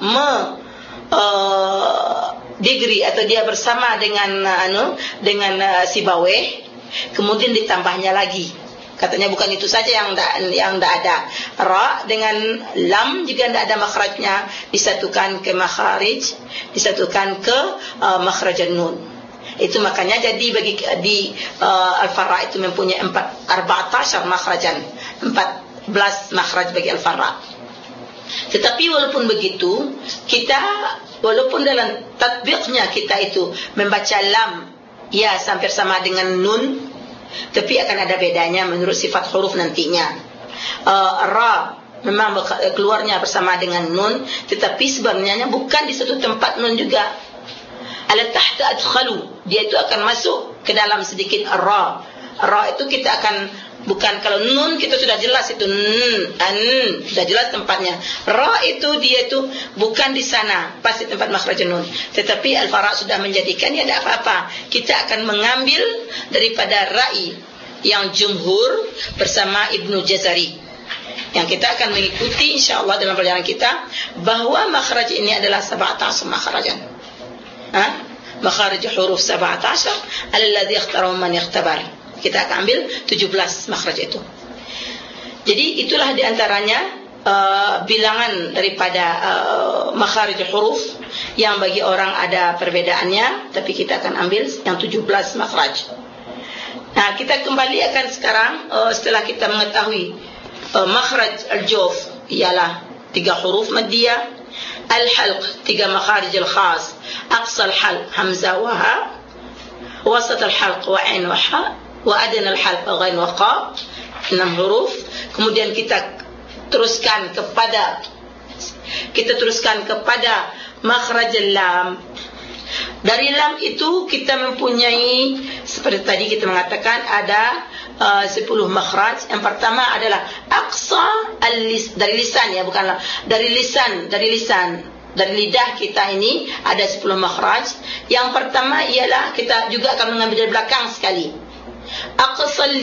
degree atau dia bersama dengan sibaweh, kemudian ditambahnya lagi. Katanya bukan itu saja yang tidak ada. Ra dengan lam juga tidak ada makhrajnya, disatukan ke makharij, disatukan ke makhraj nun. Itu makanya jadi bagi di al-farra itu mempunyai 14 makhrajan, 14 makhraj bagi al-farra. Tetapi walaupun begitu, kita walaupun dalam tatbiqnya kita itu membaca lam ya sampai sama dengan nun, tapi akan ada bedanya menurut sifat huruf nantinya. Ra memang keluarnya bersama dengan nun, tetapi sebenarnya bukan di satu tempat nun juga. Ala tahta adkhalu, dia itu akan masuk ke dalam sedikit ra. Ra itu kita akan, bukan kalau nun kita sudah jelas itu sudah jelas tempatnya. Ra itu dia itu bukan di sana pasti tempat makhraj nun, tetapi al-farra sudah menjadikan ya tidak apa-apa. Kita akan mengambil daripada ra'i yang jumhur bersama Ibnu Jazari, yang kita akan mengikuti insyaallah dalam perjalanan kita, bahwa makhraj ini adalah 17 makhrajan. Makharij huruf 17 alladhi ikhtarahu man ikhtabar. Kita akan ambil 17 makhraj itu. Jadi itulah diantaranya bilangan daripada makharij huruf yang bagi orang ada perbedaannya, tapi kita akan ambil yang 17 makhraj. Nah, kita kembali akan sekarang setelah kita mengetahui makhraj al-jawf ialah 3 huruf maddiyah, al-halq 3 makharij al-khas, aqsa al-halq hamzah wa ha, wasat al-halq wa ain wa ha, wa adna al-halq ghain wa qa, 6 huruf. Kemudian kita teruskan kepada makhraj lam. Dari lam itu kita mempunyai, seperti tadi kita mengatakan, ada 10 makhraj. Yang pertama adalah aqsa dari lisan, ya, bukanlah dari lisan, dari lidah kita ini ada 10 makhraj. Yang pertama ialah kita juga akan mengambil dari belakang sekali. Aqsal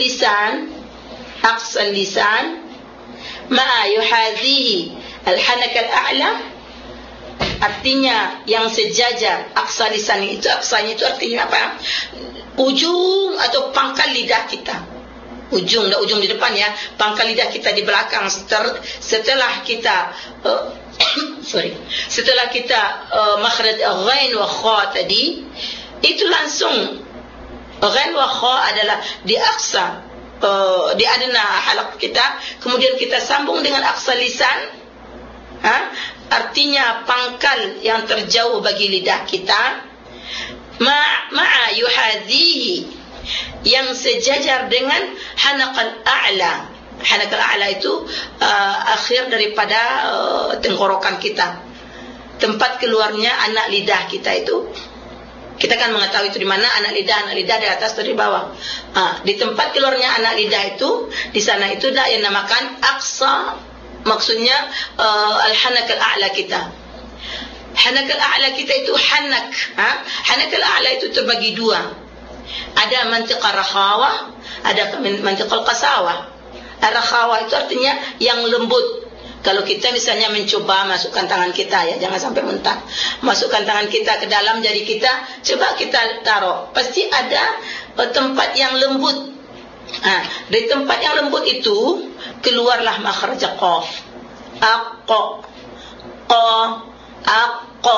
lisan ma yuhadhihi al-hanak al-a'la, artinya yang sejajar. Aqsa lisan itu, aqsanya itu artinya apa? Ujung atau pangkal lidah kita. Ujung di depan, ya, pangkal lidah kita di belakang. Setelah kita setelah kita makhraj ghain wa kha tadi, itu langsung ghain wa kha adalah di aqsa, di adna halaq kita, kemudian kita sambung dengan aqsa lisan, artinya pangkal yang terjauh bagi lidah kita, ma'a yuhadhihi, yang sejajar dengan hanaqal a'la. Hanaqal a'la itu akhir daripada tenggorokan kita, tempat keluarnya anak lidah kita itu. Kita kan mengetahui itu di mana anak lidah di atas atau di bawah. Di tempat keluarnya anak lidah itu, di sana itu dah yang namakan aqsa, maksudnya al-hanaqal a'la kita. Hanaqal a'la kita itu hanak. Hanaqal a'la itu terbagi dua. Ada mantiqah rakhawah, ada mantiqah qasawah. Rakhawah itu artinya yang lembut. Kalau kita misalnya mencoba masukkan tangan kita, ya, jangan sampai mentah. Masukkan tangan kita ke dalam jari kita, coba kita taruh, pasti ada tempat yang lembut. Dari tempat yang lembut itu keluarlah makhraj qaf. Aqqa, qa, aqqa,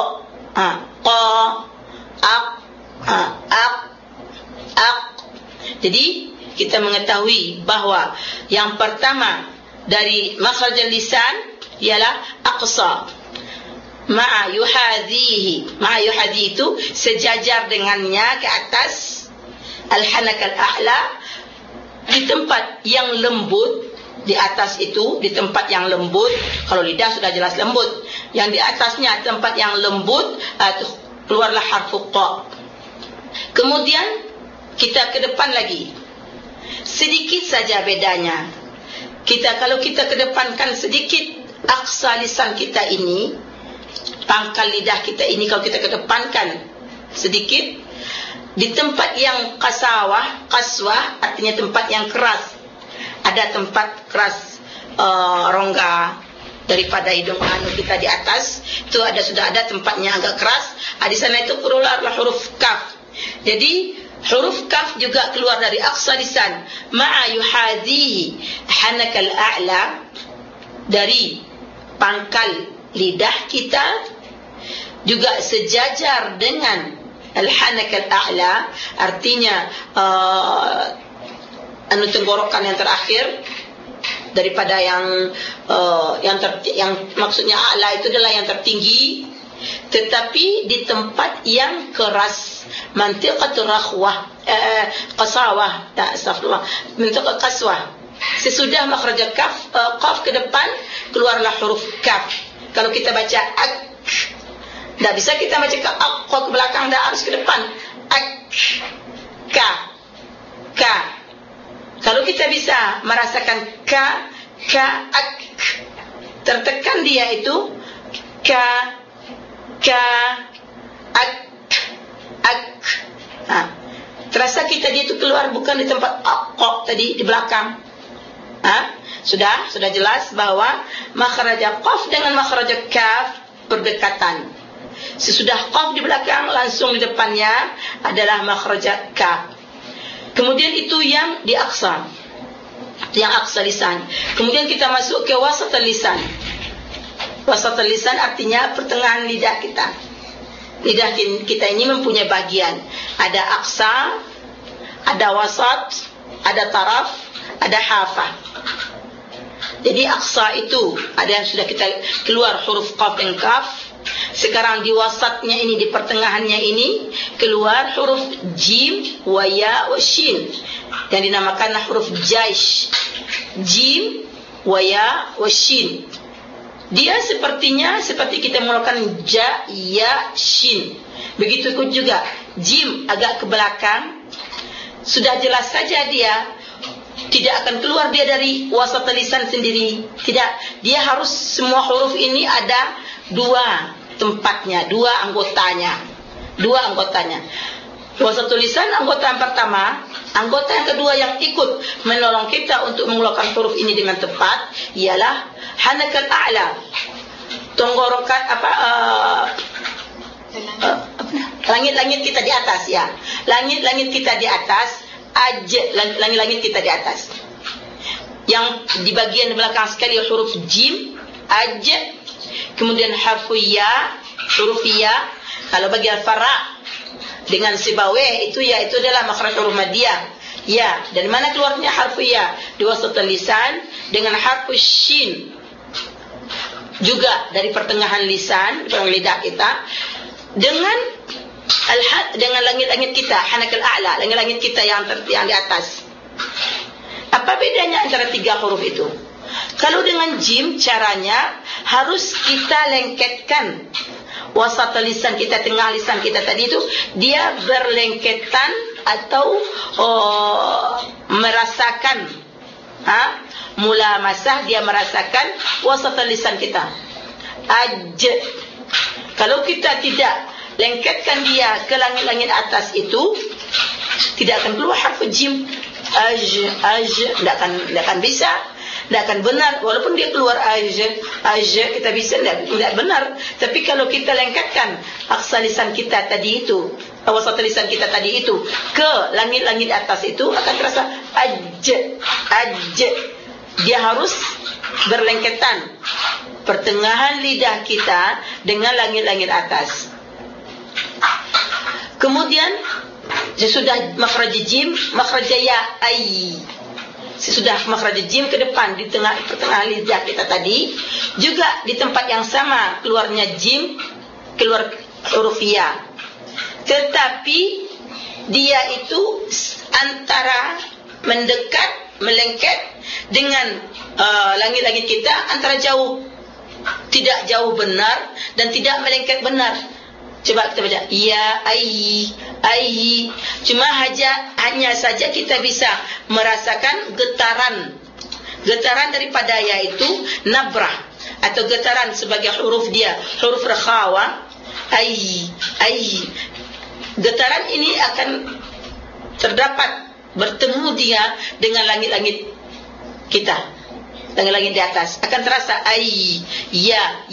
qa, aq, aq. Jadi kita mengetahui bahawa yang pertama dari makhraj lisan ialah aqsa. Ma'a yuhadhihi. Ma'a yuhadhi itu sejajar dengannya ke atas. Al-hanakal a'la, di tempat yang lembut, di atas itu, di tempat yang lembut. Kalau lidah sudah jelas lembut. Yang di atasnya tempat yang lembut, keluarlah harfu qa. Kemudian kita ke depan lagi. Sedikit saja bedanya. Kalau kita kedepankan sedikit aqsa lisan kita ini, pangkal lidah kita ini, kalau kita kedepankan sedikit, di tempat yang qaswah artinya tempat yang keras. Ada tempat keras rongga daripada hidung kita di atas, itu sudah ada tempatnya agak keras. Di sana itu keluarlah huruf kaf. Jadi huruf kaf juga keluar dari aqsa lisan. Ma'a yuhadhihi hanakal a'la, dari pangkal lidah kita juga sejajar dengan al-hanakal a'la, artinya tenggorokan yang terakhir daripada yang maksudnya a'la itu adalah yang tertinggi, tetapi di tempat yang keras. Mantiqatul rakhwah, qasawah, astagfirullah, mantiqat qaswah. Sesudah makhraj qaf ke depan, keluarlah huruf kaf. Kalau kita baca ak, tidak bisa kita baca ke belakang, dah harus ke depan. Ak, ka. Kalau kita bisa merasakan ka, ak, tertekan dia itu ka, ak. Terasa kita dia itu keluar bukan di tempat aq tadi di belakang. Sudah jelas bahwa makhraj qaf dengan makhraj kaf berdekatan. Sesudah qaf di belakang, langsung di depannya adalah makhraj kaf. Kemudian itu yang di aqsa, yang aqsa lisan. Kemudian kita masuk ke wasat lisan. Wasat lisan artinya pertengahan lidah kita. Lidah kita ini mempunyai bagian. Ada aqsa, ada wasat, ada taraf, ada hafah. Jadi aqsa itu ada yang sudah kita keluar huruf qaf dan kaf. Sekarang di wasatnya ini, di pertengahannya ini, keluar huruf jim, wa ya, wa shin, yang dinamakan huruf jaish. Jim, wa ya, wa shin. Dia sepertinya seperti kita melakukan ja, ya, shin. Begitu juga jim agak ke belakang. Sudah jelas saja dia tidak akan keluar dia dari wasat lisan sendiri. Tidak, dia harus semua huruf ini ada dua tempatnya, dua anggotanya. Wasat lisan anggota yang pertama, anggota yang kedua yang ikut menolong kita untuk mengeluarkan huruf ini dengan tepat ialah hanakal a'la. Tenggorokan langit-langit kita di atas ya. Langit-langit kita di atas, langit-langit kita di atas. Yang di bagian belakang sekali huruf jim, aj. Kemudian harfu ya, huruf ya. Kalau bagian fara dengan sibawe itu ya, itu adalah makhraj huruf maddiyah. Ya, dari mana keluarnya harfu ya? Di wasat lisan dengan harfu shin. Juga dari pertengahan lisan, pertengahan lidah kita, dengan langit-langit kita, hanakal a'la, langit-langit kita yang di atas. Apa bedanya antara tiga huruf itu? Kalau dengan jim, caranya harus kita lengketkan wasat lisan kita, tengah lisan kita tadi itu, dia berlengketan atau merasakan, mula masah, dia merasakan wasat lisan kita. Aj. Kalau kita tidak lengketkan dia ke langit-langit atas itu, tidak akan keluar harfu jim. Aj, tidak akan bisa, tidak akan benar. Walaupun dia keluar aj, kita bisa, tidak benar. Tapi kalau kita lengketkan aqsa lisan kita tadi itu, wasat lisan kita tadi itu ke langit-langit atas itu, akan terasa aj. Dia harus berlengketan pertengahan lidah kita dengan langit-langit atas. Kemudian Sesudah makhraj jim, makhraj ya ai. Sesudah makhraj jim ke depan di pertengahan lidah kita tadi, juga di tempat yang sama keluarnya jim, keluar huruf ya. Tetapi dia itu antara mendekat, melengket dengan langit-langit kita, antara jauh, tidak jauh benar dan tidak melengket benar. Coba kita baca ya ai. Cuma hanya saja kita bisa merasakan getaran daripada ya itu nabrah, atau getaran sebagai huruf dia, huruf rakhawa ai. Getaran ini akan terdapat bertemu dia dengan langit-langit kita, langit-langit di atas akan terasa ai, ya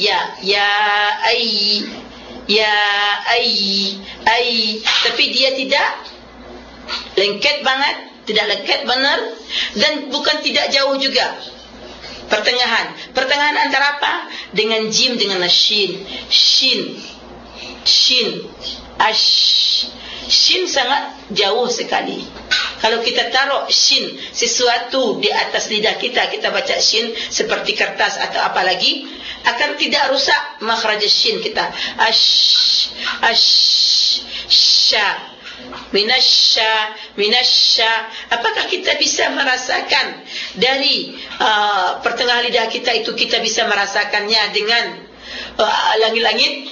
ai, tapi dia tidak lengket banget, tidak lengket benar, dan bukan tidak jauh juga. Pertengahan antara apa? Dengan jim dengan shin, ash. Shin sangat jauh sekali. Kalau kita taruh shin, sesuatu di atas lidah kita baca shin seperti kertas atau apa lagi, akan tidak rusak makhraj shin kita. Ash, sha, minasya. Apakah kita bisa merasakan dari pertengahan lidah kita itu, kita bisa merasakannya dengan langit-langit?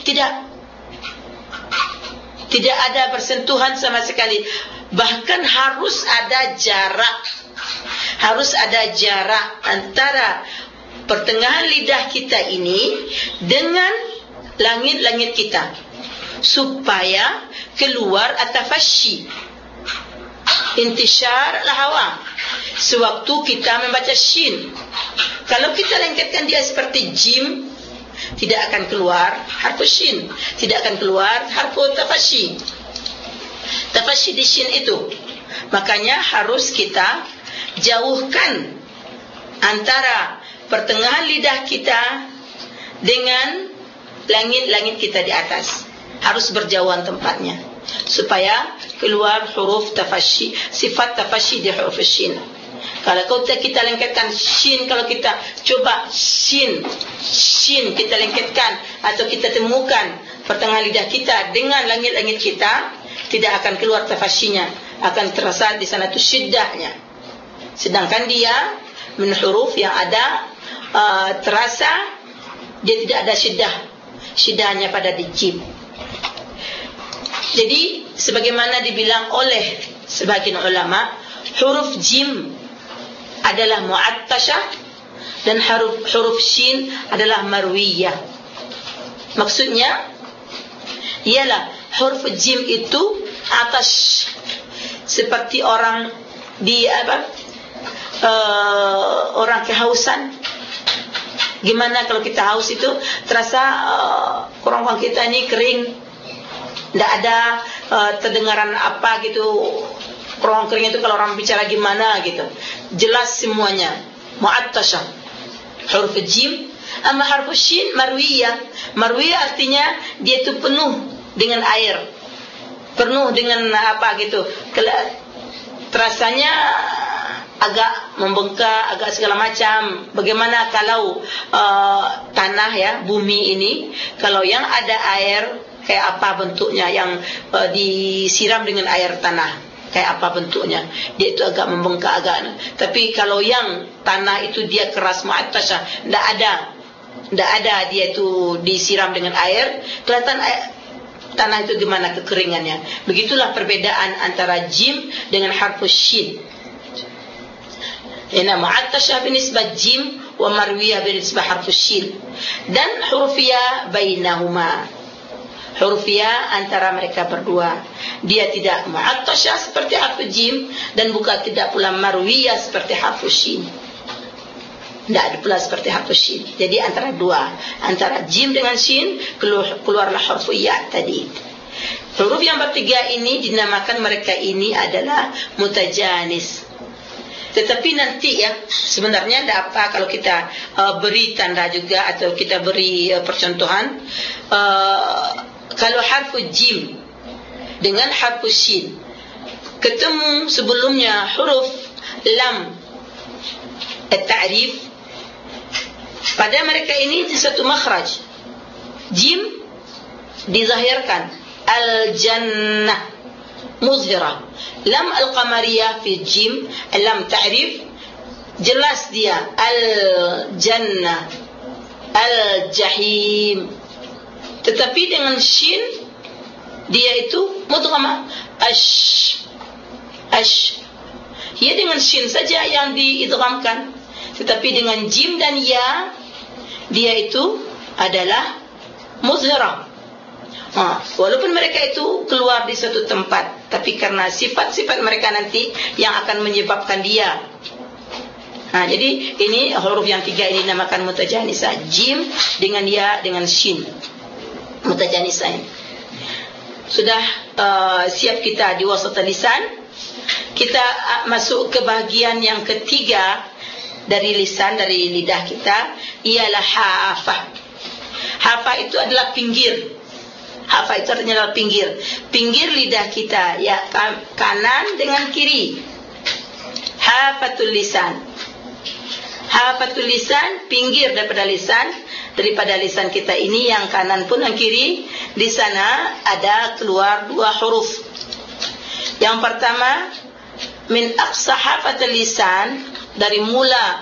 Tidak ada bersentuhan sama sekali. Bahkan harus ada jarak antara pertengahan lidah kita ini dengan langit-langit kita, supaya keluar atafashi, intishar al-hawa, sewaktu kita membaca shin. Kalau kita lengketkan dia seperti jim, tidak akan keluar harfu shin, tidak akan keluar harfu tafashi di shin itu. Makanya harus kita jauhkan antara pertengahan lidah kita dengan langit-langit kita di atas, harus berjauhan tempatnya, supaya keluar huruf tafashi, sifat tafashi di huruf shin. Kalau kita lengketkan shin, kalau kita coba shin kita lengketkan, atau kita temukan pertengahan lidah kita dengan langit-langit kita, tidak akan keluar tafashinya, akan terasa di sana itu syiddahnya. Sedangkan dia min huruf yang ada terasa dia tidak ada syiddahnya pada di jim. Jadi sebagaimana dibilang oleh sebagian ulama, huruf jim adalah mu'attasha dan huruf shin adalah marwiyah. Maksudnya ialah huruf jim itu atas, seperti orang di orang kehausan. Gimana kalau kita haus itu terasa kerongkongan kita ini kering, tidak ada terdengaran apa gitu. Kerongkongan kering itu kalau orang bicara gimana gitu, jelas semuanya. Mu'attasha huruf jim. Amma huruf shin marwiyah artinya dia itu penuh dengan air, penuh dengan apa gitu, terasanya agak membengkak, agak segala macam. Bagaimana kalau tanah ya, bumi ini, kalau yang ada air, kayak apa bentuknya, yang disiram dengan air tanah, kayak apa bentuknya, dia itu agak membengkak agak. Tapi kalau yang tanah itu dia keras, mu'attasha, tidak ada dia itu disiram dengan air, kelihatan tanah itu gimana kekeringannya. Begitulah perbedaan antara jim dengan harfus shin. Ini mu'attasha binisbah jim wa marwiyah binisbah harfus shin. Dan hurufiyah bainahuma, hurufiyah antara mereka berdua. Dia tidak mu'attasha seperti harfus jim, dan bukan tidak pula marwiyah seperti harfus shin. Tidak ada pula seperti harfus shin. Jadi antara dua, antara jim dengan shin, keluarlah huruf ya tadi. Huruf yang bertiga ini dinamakan mereka ini adalah mutajanis. Tetapi nanti ya, sebenarnya ada apa kalau kita beri tanda juga, atau kita beri percontohan. Kalau harfus jim dengan harfus shin, ketemu sebelumnya huruf lam at-ta'rif, pada mereka ini satu makhraj. Jim dizahirkan, al-jannah muzhirah. Lam al-qamariyah fi jim, lam ta'rif, jelas dia al-jannah, al-jahim. Tetapi dengan shin dia itu mudghamah, ash. Ia dengan shin saja yang diidghamkan, tetapi dengan jim dan ya dia itu adalah muzhirah. Walaupun mereka itu keluar di satu tempat, tapi karena sifat-sifat mereka nanti yang akan menyebabkan dia. Jadi ini huruf yang tiga ini dinamakan mutajanisah. Jim dengan ya dengan shin, mutajanisah ini. Sudah siap kita di wasat lisan. Kita masuk ke bahagian yang ketiga dari lisan, dari lidah kita, ialah hafah. Hafah itu adalah pinggir. Hafah itu artinya adalah pinggir. Pinggir lidah kita, ya, kanan dengan kiri. Hafatul lisan. Hafatul lisan, pinggir daripada lisan kita ini, yang kanan pun yang kiri. Di sana ada keluar dua huruf. Yang pertama, min aqsa hafatul lisan, dari mula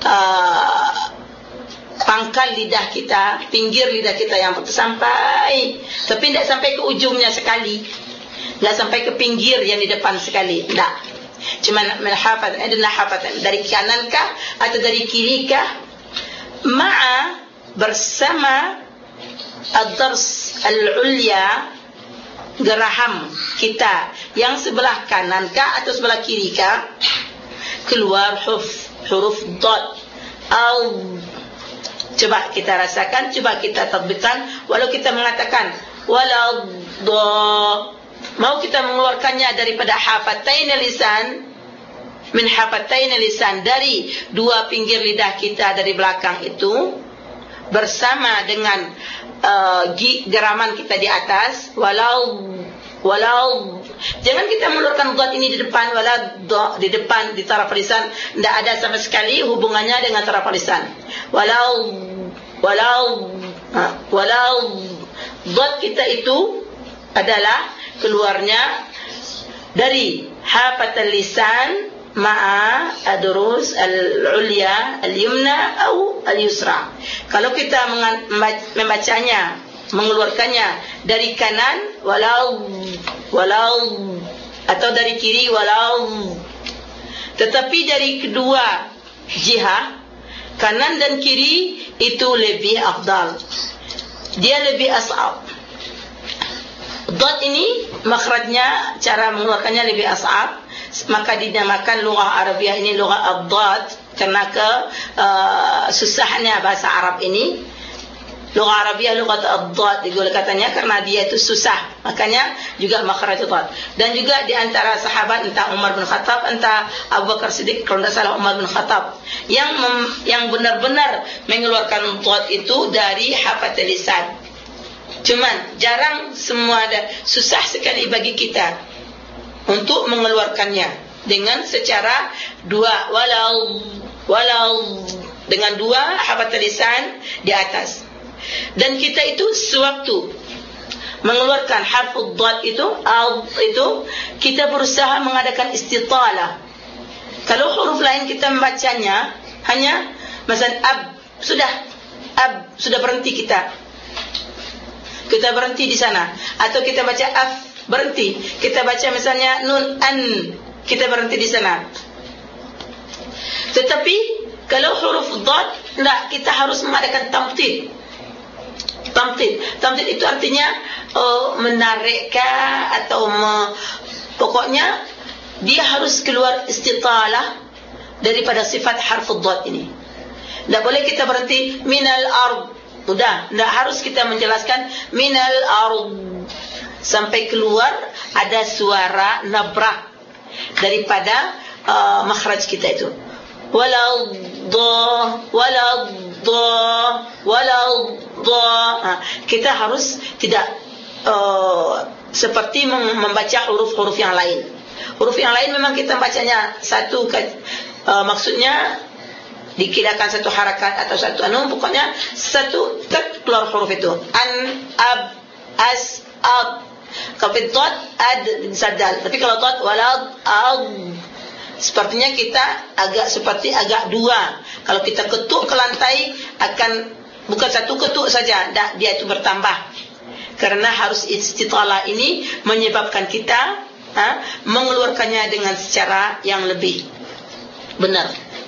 pangkal lidah kita, pinggir lidah kita yang sampai, tapi tidak sampai ke ujungnya sekali, tidak sampai ke pinggir yang di depan sekali, tidak. Cuma menghafaz, adalah hafaz dari kanankah atau dari kirikah, ma'a, bersama ad-dars al-ulya, geraham kita yang sebelah kanankah atau sebelah kirikah, keluar huruf dad. Coba kita rasakan, coba kita tatbikan. Walau kita mengatakan walau do, mau kita mengeluarkannya daripada hafatain lisan, min hafatain lisan, dari dua pinggir lidah kita dari belakang itu, bersama dengan geraman kita di atas, walau, jangan kita mengeluarkan dad ini di depan, walau di depan di taraf lisan, tidak ada sama sekali hubungannya dengan taraf lisan. Walau dad kita itu adalah keluarnya dari hafatul lisan ma'a adrus al-ulya al-yumna atau al-yusra. Kalau kita membacanya, mengeluarkannya dari kanan walau, atau dari kiri walau, tetapi dari kedua jihah, kanan dan kiri, itu lebih afdal, dia lebih as'ab. Dad ini makhrajnya, cara mengeluarkannya lebih as'ab, maka dinamakan lughah Arabiah ini lughah ad-dad, karena susahnya bahasa Arab ini. Lughah Arabiah lughah ad-dad katanya, karena dia itu susah, makanya juga makhraj dad. Dan juga di antara sahabat, entah Umar bin Khattab, entah Abu Bakar Siddiq, kalau tidak salah Umar bin Khattab, yang benar-benar mengeluarkan dad itu dari hafatul lisan. Cuman jarang, semua ada, susah sekali bagi kita untuk mengeluarkannya dengan secara dua, walau dengan dua hafatul lisan di atas. Dan kita itu sewaktu mengeluarkan harful dad itu kita berusaha mengadakan istitalah. Kalau huruf lain kita membacanya hanya misalnya ab, sudah berhenti, kita berhenti di sana, atau kita baca af, berhenti. Kita baca misalnya nun an, kita berhenti di sana. Tetapi kalau huruf dad, kita harus mengadakan tamthil. Tamthil itu artinya menarikkan atau pokoknya dia harus keluar istitalah daripada sifat harf dad ini. Tidak boleh kita berhenti minal ard. Sudah, tidak harus kita menjelaskan minal ard sampai keluar ada suara nabrah daripada makhraj kita itu. Walau dha. Kita harus tidak seperti membaca huruf-huruf yang lain. Huruf yang lain memang kita bacanya satu, maksudnya dikirakan satu harakat atau satu pokoknya satu keluar huruf itu. An, ab, as, ab. Kalau dot ad sadal. Tapi kalau dot walad, ad, sepertinya kita agak dua. Kalau kita ketuk ke lantai akan bukan satu ketuk saja, dia itu bertambah. Karena harus istitalah ini menyebabkan kita mengeluarkannya dengan secara yang lebih benar.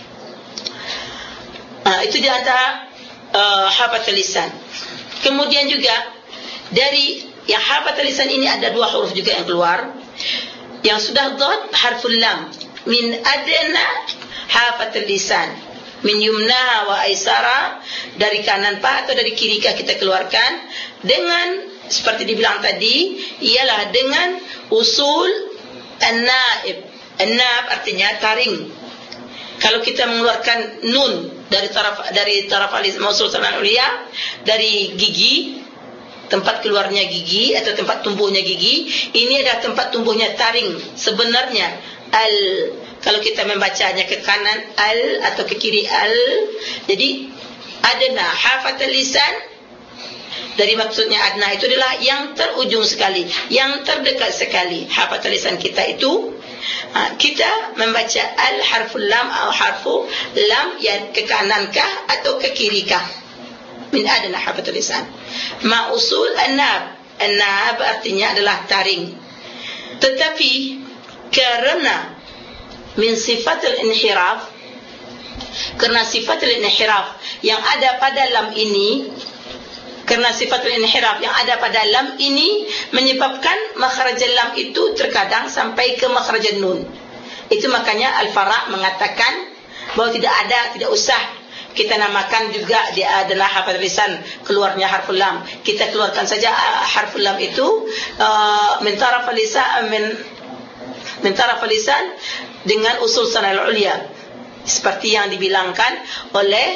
Itu di antara hafatul lisan. Kemudian juga dari yang hafatul lisan ini ada dua huruf juga yang keluar. Yang sudah dot harful lam. Min adna hafatul lisan. Min yumna wa aisara, dari kanan pa atau dari kiri kah kita keluarkan dengan seperti dibilang tadi, ialah dengan usul an-naib. An-naib artinya taring. Kalau kita mengeluarkan nun dari taraf alis mausul sanan ulia, dari gigi, tempat keluarnya gigi atau tempat tumbuhnya gigi, ini adalah tempat tumbuhnya taring. Sebenarnya al, kalau kita membacanya ke kanan al atau ke kiri al. Jadi adna hafatul lisan, dari maksudnya adna itu adalah yang terujung sekali, yang terdekat sekali. Hafatul lisan kita itu kita membaca al harful lam atau harfu lam yang ke kanankah atau ke kirikah. Min adna hafatul lisan. Ma usul an-nab. An-nab artinya adalah taring. Tetapi karena min sifatul inhiraf, karena sifatul inhiraf yang ada pada lam ini, karena sifatul inhiraf yang ada pada lam ini menyebabkan makhraj lam itu terkadang sampai ke makhraj nun. Itu makanya Al-Fara mengatakan bahwa tidak usah kita namakan juga dia adalah hafatul lisan keluarnya harful lam. Kita keluarkan saja harful lam itu min taraf lisan min taraf lisan dengan usul sanal ulia, seperti yang dibilangkan oleh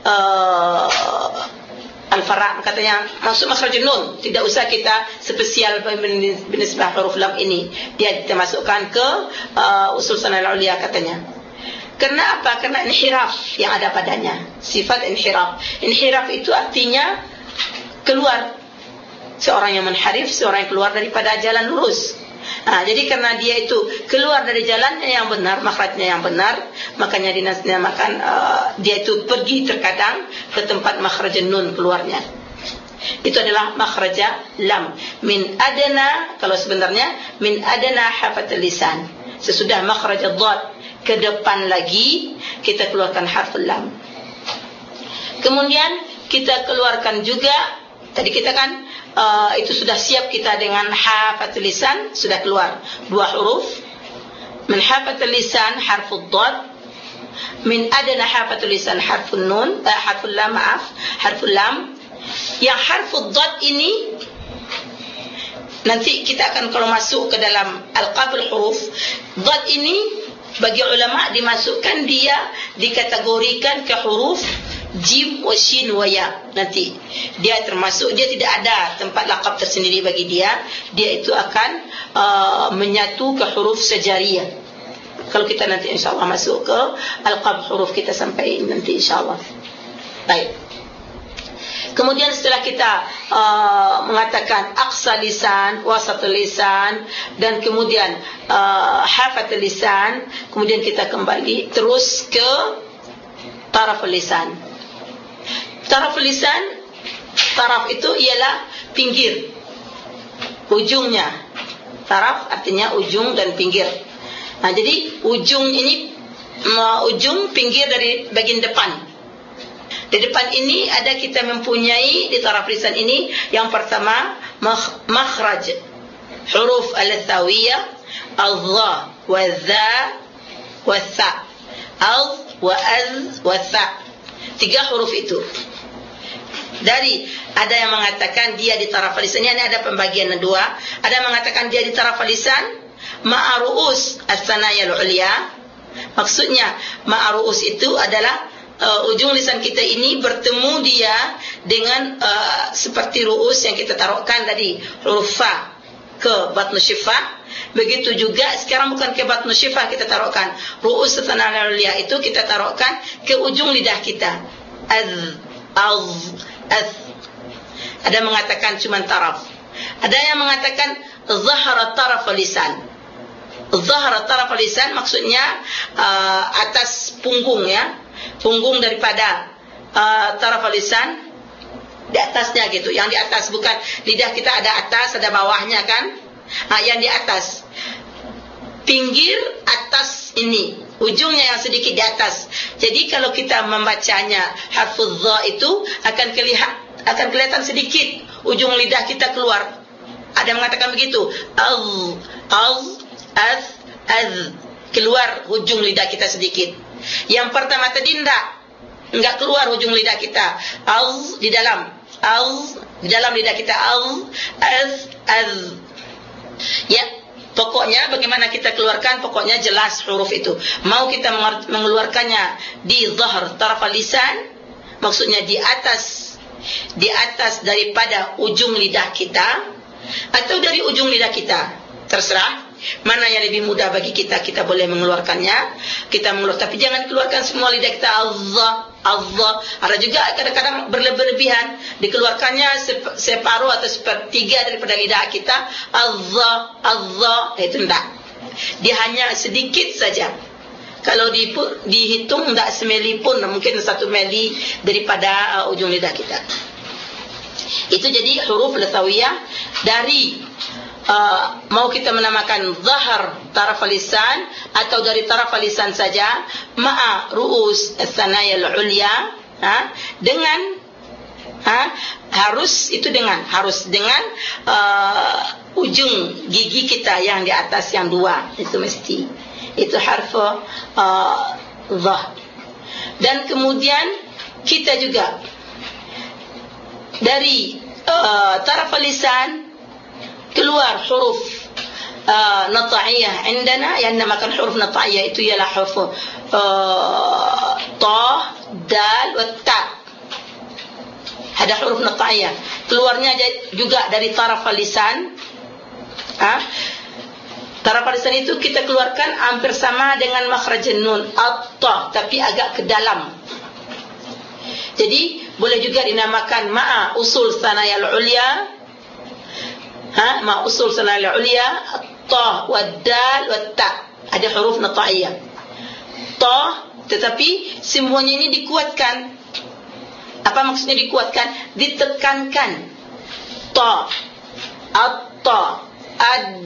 Al-Fara, katanya masuk makhraj nun, tidak usah kita spesial binisbah huruf lam ini, dia kita masukkan ke usul sanal ulia katanya. Karena apa? Karena inhiraf yang ada padanya, sifat inhiraf. Inhiraf itu artinya keluar, seorang yang menharif, seorang yang keluar daripada jalan lurus. Jadi karena dia itu keluar dari jalannya yang benar, makhrajnya yang benar, makanya dinamakan dia itu pergi terkadang ke tempat makhraj nun keluarnya. Itu adalah makhraj lam. Min adna, kalau sebenarnya min adna hafatul lisan. Sesudah makhraj dhad ke depan lagi kita keluarkan harful lam. Kemudian kita keluarkan juga, tadi kita kan itu sudah siap kita dengan hafatul lisan, sudah keluar dua huruf. Min hafatul lisan harful dhad, min adna hafatul lisan harful nun, harful lam, harful lam. Yang harful dhad ini nanti kita akan kalau masuk ke dalam al-qabl huruf dhad ini, bagi ulama dimasukkan dia dikategorikan ke huruf jim wa shin wa ya. Nanti dia termasuk, dia tidak ada tempat laqab tersendiri bagi dia, dia itu akan menyatu ke huruf sejariyah. Kalau kita nanti insyaallah masuk ke al-qab huruf kita sampai nanti insyaallah. Baik. Kemudian setelah kita mengatakan aqsa lisan, wasatul lisan, dan kemudian hafatul lisan, kemudian kita kembali terus ke taraful lisan. Taraful lisan, taraf itu ialah pinggir, ujungnya. Taraf artinya ujung dan pinggir. Jadi ujung ini ujung pinggir dari bagian depan. Di depan ini ada kita mempunyai di taraf lisan ini yang pertama makhraj huruf al-thawiyah, al-dha wa dha wa tha, al wa az wa tha. Tiga huruf itu. Dari ada yang mengatakan dia di taraf lisan ini ada pembagian dua. Ada yang mengatakan dia di taraf lisan ma'a ru'us as-sanaya al-ulya. Maksudnya ma'a ru'us itu adalah ujung lisan kita ini bertemu dia dengan seperti ru'us yang kita taruhkan tadi huruf fa ke batnu syifah, Begitu juga sekarang bukan ke batnu syifah kita taruhkan. Ru'us tsanayal ulia itu kita taruhkan ke ujung lidah kita. Az. Ada mengatakan cuma taraf. Ada yang mengatakan zahara taraf lisan. Zahara taraf lisan maksudnya atas punggung ya. Punggung daripada taraf lisan di atasnya gitu. Yang di atas, bukan lidah kita ada atas, ada bawahnya kan? Yang di atas. Pinggir atas ini, ujungnya yang sedikit di atas. Jadi kalau kita membacanya harfuz dha itu akan kelihatan sedikit ujung lidah kita keluar. Ada yang mengatakan begitu. Az keluar ujung lidah kita sedikit. Yang pertama tadi enggak keluar ujung lidah kita. Di dalam lidah kita. Ya, pokoknya bagaimana kita keluarkan, pokoknya jelas huruf itu. Mau kita mengeluarkannya di zahar taraf lisan, maksudnya di atas daripada ujung lidah kita, atau dari ujung lidah kita, terserah mana yang lebih mudah bagi kita. Kita boleh mengeluarkannya, tapi jangan keluarkan semua lidah kita. Allah. Ada juga kadang-kadang berlebihan dikeluarkannya separuh atau sepertiga daripada lidah kita. Allah itu tidak. Dia hanya sedikit saja. Kalau dihitung tidak semeli pun, mungkin 1 mili daripada ujung lidah kita. Itu jadi huruf lathawiyah dari mau kita menamakan zahar taraf lisan atau dari taraf lisan saja, ma'a ru'us as-sanayal ulya, dengan harus dengan ujung gigi kita yang di atas yang 2, itu mesti. Itu harf dha. Dan kemudian kita juga dari taraf lisan keluar huruf nata'iyah indana, yang dinamakan huruf nata'iyah itu ialah huruf ta, dal wa ta. Ada huruf nata'iyah keluarnya juga dari taraf lisan. Taraf lisan itu kita keluarkan hampir sama dengan makhraj nun at-ta, tapi agak ke dalam. Jadi boleh juga dinamakan ma'a usul sanayal ulya. Ma usul sanayal ulya, ta wa dal wa ta. Ada huruf nata'iyah. Ta, tetapi semuanya ini dikuatkan. Apa maksudnya dikuatkan? Ditekankan. Ta, at-ta, ad.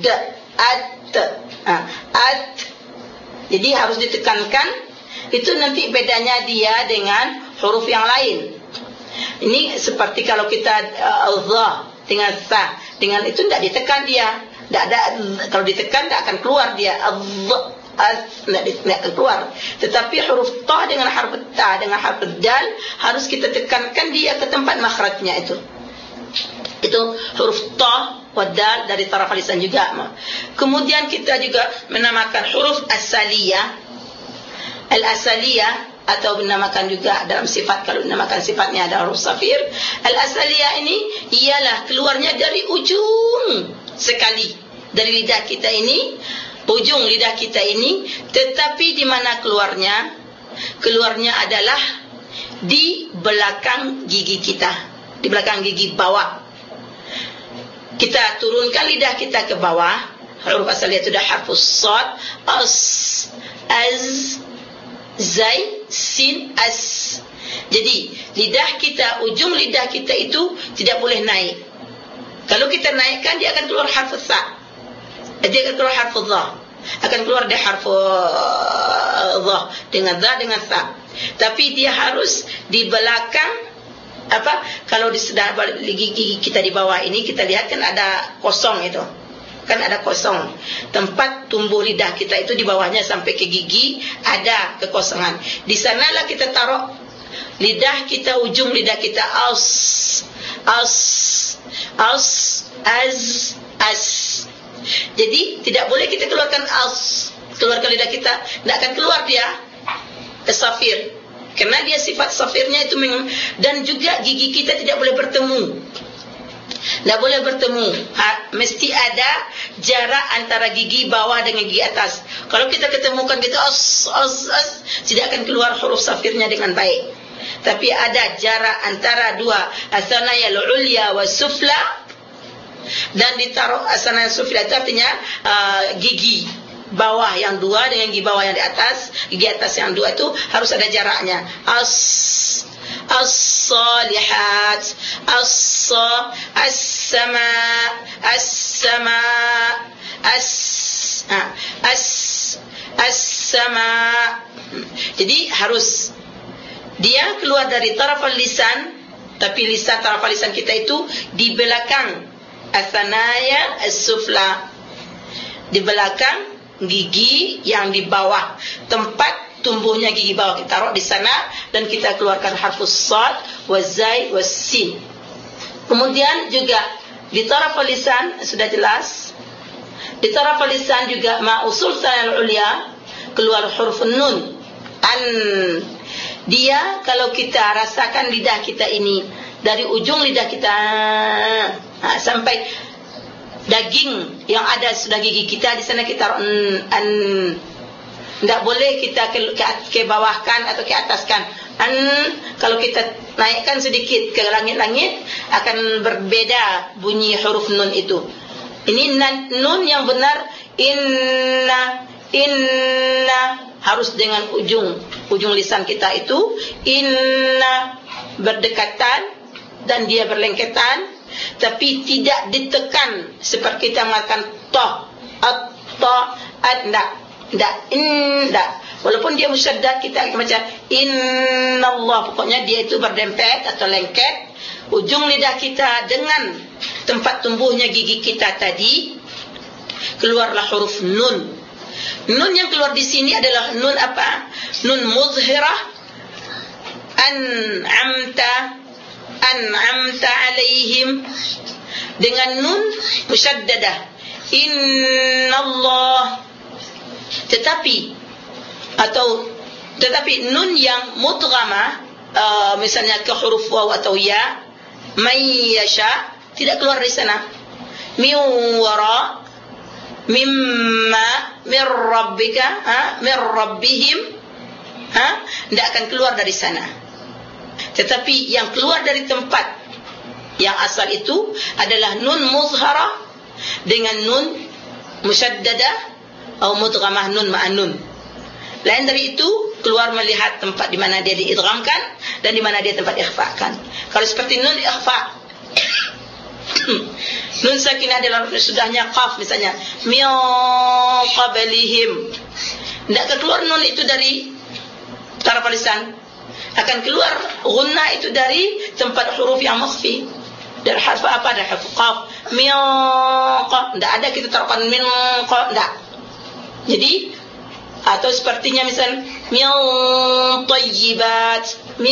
Jadi harus ditekankan. Itu nanti bedanya dia dengan huruf yang lain. Ini seperti kalau kita dha dengan sa, dengan itu tidak ditekan dia. Tidak ada, kalau ditekan tidak akan keluar dia. Tidak akan keluar. Tetapi huruf ta dengan harf dal harus kita tekankan dia ke tempat makhrajnya itu. Itu huruf ta wa dal dari taraf lisan juga. Kemudian kita juga menamakan huruf asaliyah. Al-asaliyah atau dinamakan juga dalam sifat, kalau dinamakan sifatnya ada huruf safir. Al-asaliyah ini ialah keluarnya dari ujung sekali dari lidah kita ini, ujung lidah kita ini, tetapi di mana keluarnya? Keluarnya adalah di belakang gigi kita, di belakang gigi bawah. Kita turunkan lidah kita ke bawah. Huruf asaliyah itu dah harfus sad, as, az, zai, sin, as. Jadi lidah kita, ujung lidah kita itu tidak boleh naik. Kalau kita naikkan dia akan keluar harf sa, dia akan keluar harf dha, akan keluar dia harf dha dengan sa. Tapi dia harus di belakang apa? Kalau di sebelah gigi kita di bawah ini kita lihat kan ada kosong itu. Kan ada kosong. Tempat tumbuh lidah kita itu di bawahnya sampai ke gigi ada kekosongan. Di sanalah kita taruh lidah kita, ujung lidah kita. As. Jadi tidak boleh kita keluarkan keluarkan lidah kita, tidak akan keluar dia safir. Karena dia sifat safirnya itu dan juga gigi kita tidak boleh bertemu. Tak boleh bertemu. Mesti ada jarak antara gigi bawah dengan gigi atas. Kalau kita ketemukan gitu tidak akan keluar huruf safirnya dengan baik. Tapi ada jarak antara dua asanaya al-ulya wa sufla, dan ditaruh asanaya sufla itu artinya gigi bawah yang dua dengan gigi bawah yang di atas, gigi atas yang dua itu harus ada jaraknya. As-salihat, as-sama, as-sama. Jadi harus dia keluar dari tarafal lisan, tapi tarafal lisan kita itu di belakang asanaya as-sufla, di belakang gigi yang di bawah, tempat tumbuhnya gigi bawah kita taruh di sana, dan kita keluarkan harfus sad, wazai, wasin. Kemudian juga di tarafal lisan sudah jelas. Di tarafal lisan juga ma usul sanal ulya keluar huruf nun. An. Dia kalau kita rasakan lidah kita ini dari ujung lidah kita sampai daging yang ada sudah gigi kita, di sana kita an. Tidak boleh kita ke bawahkan atau ke ataskan. Kalau kita naikkan sedikit ke langit-langit akan berbeda bunyi huruf nun itu. Ini nun yang benar, inna harus dengan ujung lisan kita itu inna berdekatan dan dia berlengketan, tapi tidak ditekan seperti kita mengatakan ta, tidak. Walaupun dia musyaddad kita baca innallah, pokoknya dia itu berdempet atau lengket ujung lidah kita dengan tempat tumbuhnya gigi kita tadi, keluarlah huruf nun. Nun yang keluar di sini adalah nun apa? Nun muzhirah. An'amta alaihim, dengan nun musyaddadah innallah. Tetapi nun yang mudghamah, misalnya ke huruf waw atau ya, may yasha, tidak keluar dari sana. Min wara, mimma, mir rabbika, mir rabbihim, tidak akan keluar dari sana. Tetapi yang keluar dari tempat yang asal itu adalah nun muzharah dengan nun musyaddadah atau mudghamah nun ma'an nun. Lain dari itu keluar melihat tempat di mana dia diidghamkan dan di mana dia tempat ikhfakan. Kalau seperti nun ikhfa, nun sakinah adalah sudahnya qaf misalnya, min qablihim, tidak akan keluar nun itu dari taraf lisan, akan keluar gunnah itu dari tempat huruf yang makhfi, dari harf apa? Dari harf qaf. Min qaf, tidak ada kita taruhkan min qaf, tidak. Jadi atau sepertinya misal min tayyibat.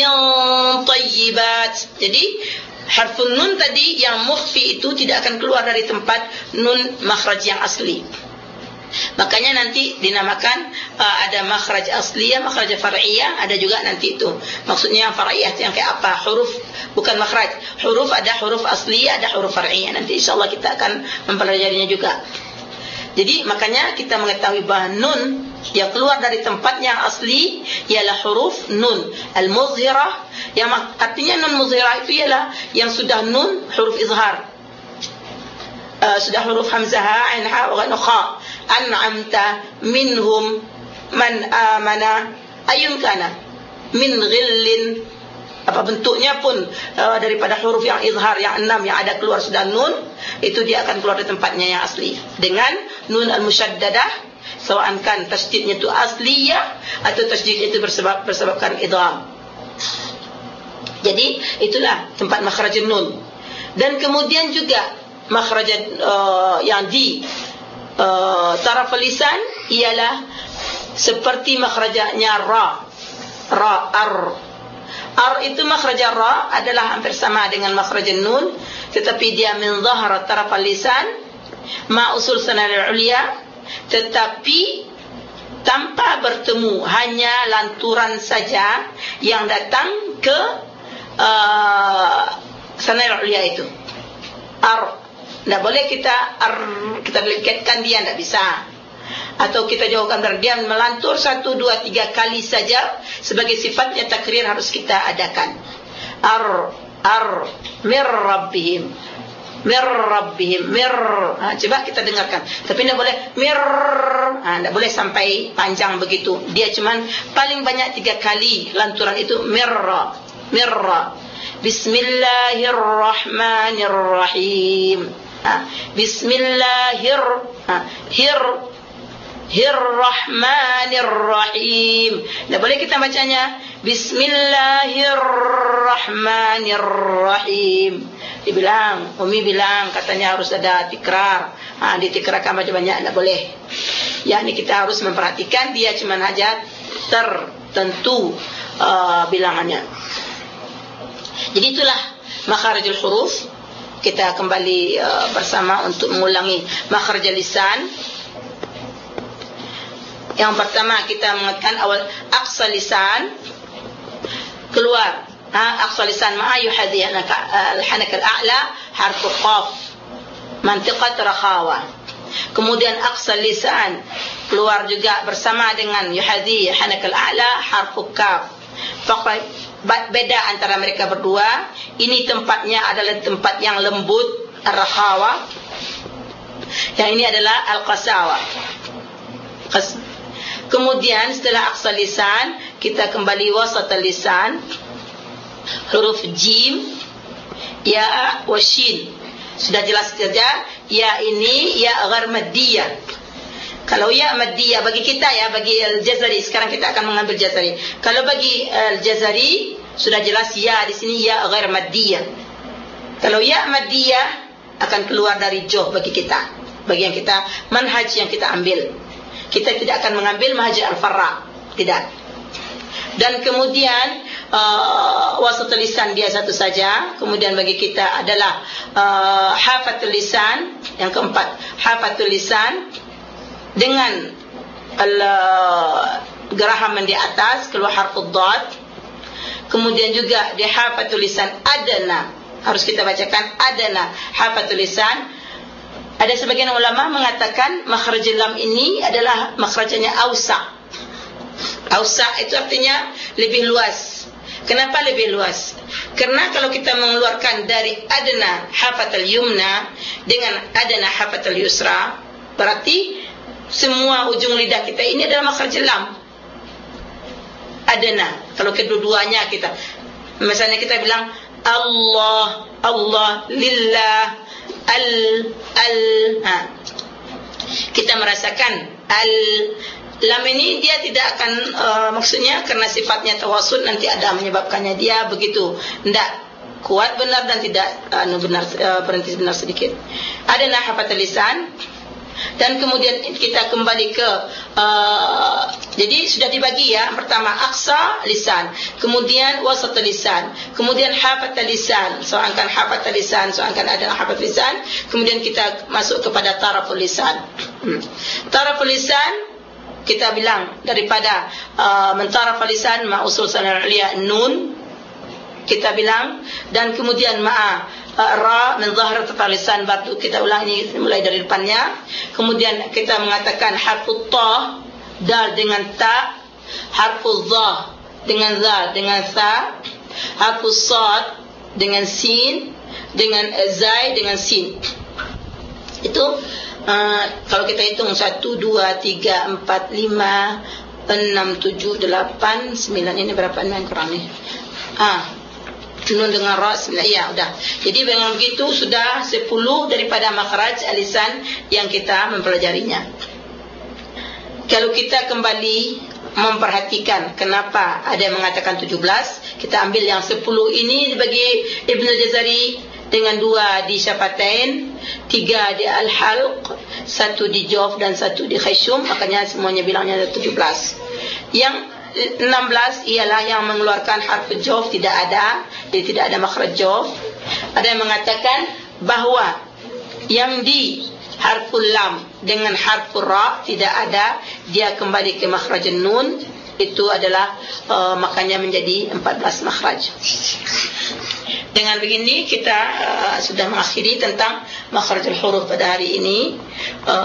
Jadi harfun nun tadi yang mukhfi itu tidak akan keluar dari tempat nun makhraj yang asli. Makanya nanti dinamakan ada makhraj asliyah, makhraj far'iyah, ada juga nanti itu. Maksudnya yang far'iyah yang kayak apa? Huruf, bukan makhraj. Huruf ada huruf asliyah, ada huruf far'iyah. Nanti insyaallah kita akan mempelajarinya juga. Jadi makanya kita mengetahui bahawa nun yang keluar dari tempat yang asli ialah huruf nun al-muzhirah, yang artinya nun muzhirah itu ialah yang sudah nun huruf izhar, sudah huruf hamzah, ain, ha, wa kha. An'amta minhum man amana ayun kana min ghillin, apa bentuknya pun daripada huruf yang izhar yang 6 yang ada keluar sudah nun, itu dia akan keluar dari tempatnya yang asli dengan nun al-musyaddadah, sawaankan tasydidnya itu asliyah atau tasydid itu bersebabkan idgham. Jadi itulah tempat makhraj nun. Dan kemudian juga makhraj yang di taraf lisan ialah seperti makhrajnya ra, ar itu makhraj ra adalah hampir sama dengan makhraj nun, tetapi dia min zahara taraf lisan ma usul sanad al-ulya, tetapi tanpa bertemu, hanya lanturan saja yang datang ke sanad al-ulya itu. Tidak boleh kita kita lekatkan dia, tidak bisa. Atau kita jauhkan dari dia melantur 1, 2, 3 kali saja. Sebagai sifatnya takrir harus kita adakan. Mir rabbihim. Coba kita dengarkan. Tapi tidak boleh tidak boleh sampai panjang begitu. Dia cuman paling banyak 3 kali lanturan itu mirra. Bismillahirrahmanirrahim. Bismillahirrahmanirrahim. Tidak boleh kita bacanya Bismillahirrahmanirrahim. Umi bilang katanya harus ada tikrar. Ditikrarkan banyak-banyak, tidak boleh. Ini kita harus memperhatikan dia cuma saja tertentu bilangannya. Jadi itulah makharijul huruf. Kita kembali bersama untuk mengulangi makharijul lisan. Yang pertama kita mengatakan awal aqsa lisan keluar. Aqsa lisan ma'a yuhadhi al-hanak al-a'la harfu qaf mantiqat rakhawa. Kemudian aqsa lisan keluar juga bersama dengan yuhadhi hanak al-a'la harfu kaf. Beda antara mereka berdua. Ini tempatnya adalah tempat yang lembut, ar-rakhawa. Yang ini adalah al-qasawa. Kemudian setelah aqsa lisan kita kembali wasat lisan, huruf jim, ya, wa shin. Sudah jelas saja ya ini ya ghair maddiyah. Kalau ya maddiyah bagi kita ya, bagi al-Jazari, sekarang kita akan mengambil Jazari. Kalau bagi al-Jazari sudah jelas ya di sini ya ghair maddiyah. Kalau ya maddiyah akan keluar dari jawf bagi kita, bagi yang kita manhaj yang kita ambil. Kita tidak akan mengambil manhaj al-farra, tidak. Dan kemudian wasat lisan dia satu saja. Kemudian bagi kita adalah hafatul lisan, yang keempat hafatul lisan dengan geraham di atas keluar harfu dhad. Kemudian juga di hafatul lisan adana, harus kita bacakan adana hafatul lisan. Ada sebagian ulama mengatakan makhrajul lam ini adalah makhrajnya ausa. Ausa itu artinya lebih luas. Kenapa lebih luas? Karena kalau kita mengeluarkan dari adna hafatul yumna dengan adna hafatul yusra, berarti semua ujung lidah kita ini adalah makhrajul lam. Adna. Kalau kedua-duanya kita, misalnya kita bilang Allah, Allah, lillah, kita merasakan lam ini dia tidak akan maksudnya karena sifatnya tawassul nanti ada menyebabkannya dia begitu tidak kuat benar dan tidak benar berhenti benar sedikit. Ada hafatul lisan. Dan kemudian kita kembali ke jadi sudah dibagi ya. Pertama aqsa lisan, kemudian wasat lisan, kemudian hafatul lisan, soalkan hafatul lisan, soalkan ada hafatul lisan, kemudian kita masuk kepada taraful lisan. Taraful lisan kita bilang daripada mentaraful lisan ma usul sanad ulia nun kita bilang, dan kemudian ma'a ra min zahir lisan, baru kita ulangi mulai dari depannya. Kemudian kita mengatakan harfu ta dal dengan ta, harfu dha dengan zal dengan sa, harfu sad dengan sin, dengan zai dengan sin. Itu kalau kita hitung 1 2 3 4 5 6 7 8 9, ini berapa yang kurang nih? Nun dengan ra, ya udah. Jadi dengan begitu sudah 10 daripada makhraj lisan yang kita mempelajarinya. Kalau kita kembali memperhatikan kenapa ada yang mengatakan 17, kita ambil yang 10 ini bagi Ibn Jazari dengan 2 di syafatain, 3 di al-halq, 1 di jawf dan 1 di khayshum, makanya semuanya bilangnya 17. Yang 16 ialah yang mengeluarkan harfu jawf tidak ada, jadi tidak ada makhraj jawf. Ada yang mengatakan bahawa yang di harful lam dengan harful ra tidak ada, dia kembali ke makhraj nun, itu adalah makanya menjadi 14 makhraj. Dengan begini kita sudah mengakhiri tentang makharijul huruf pada hari ini.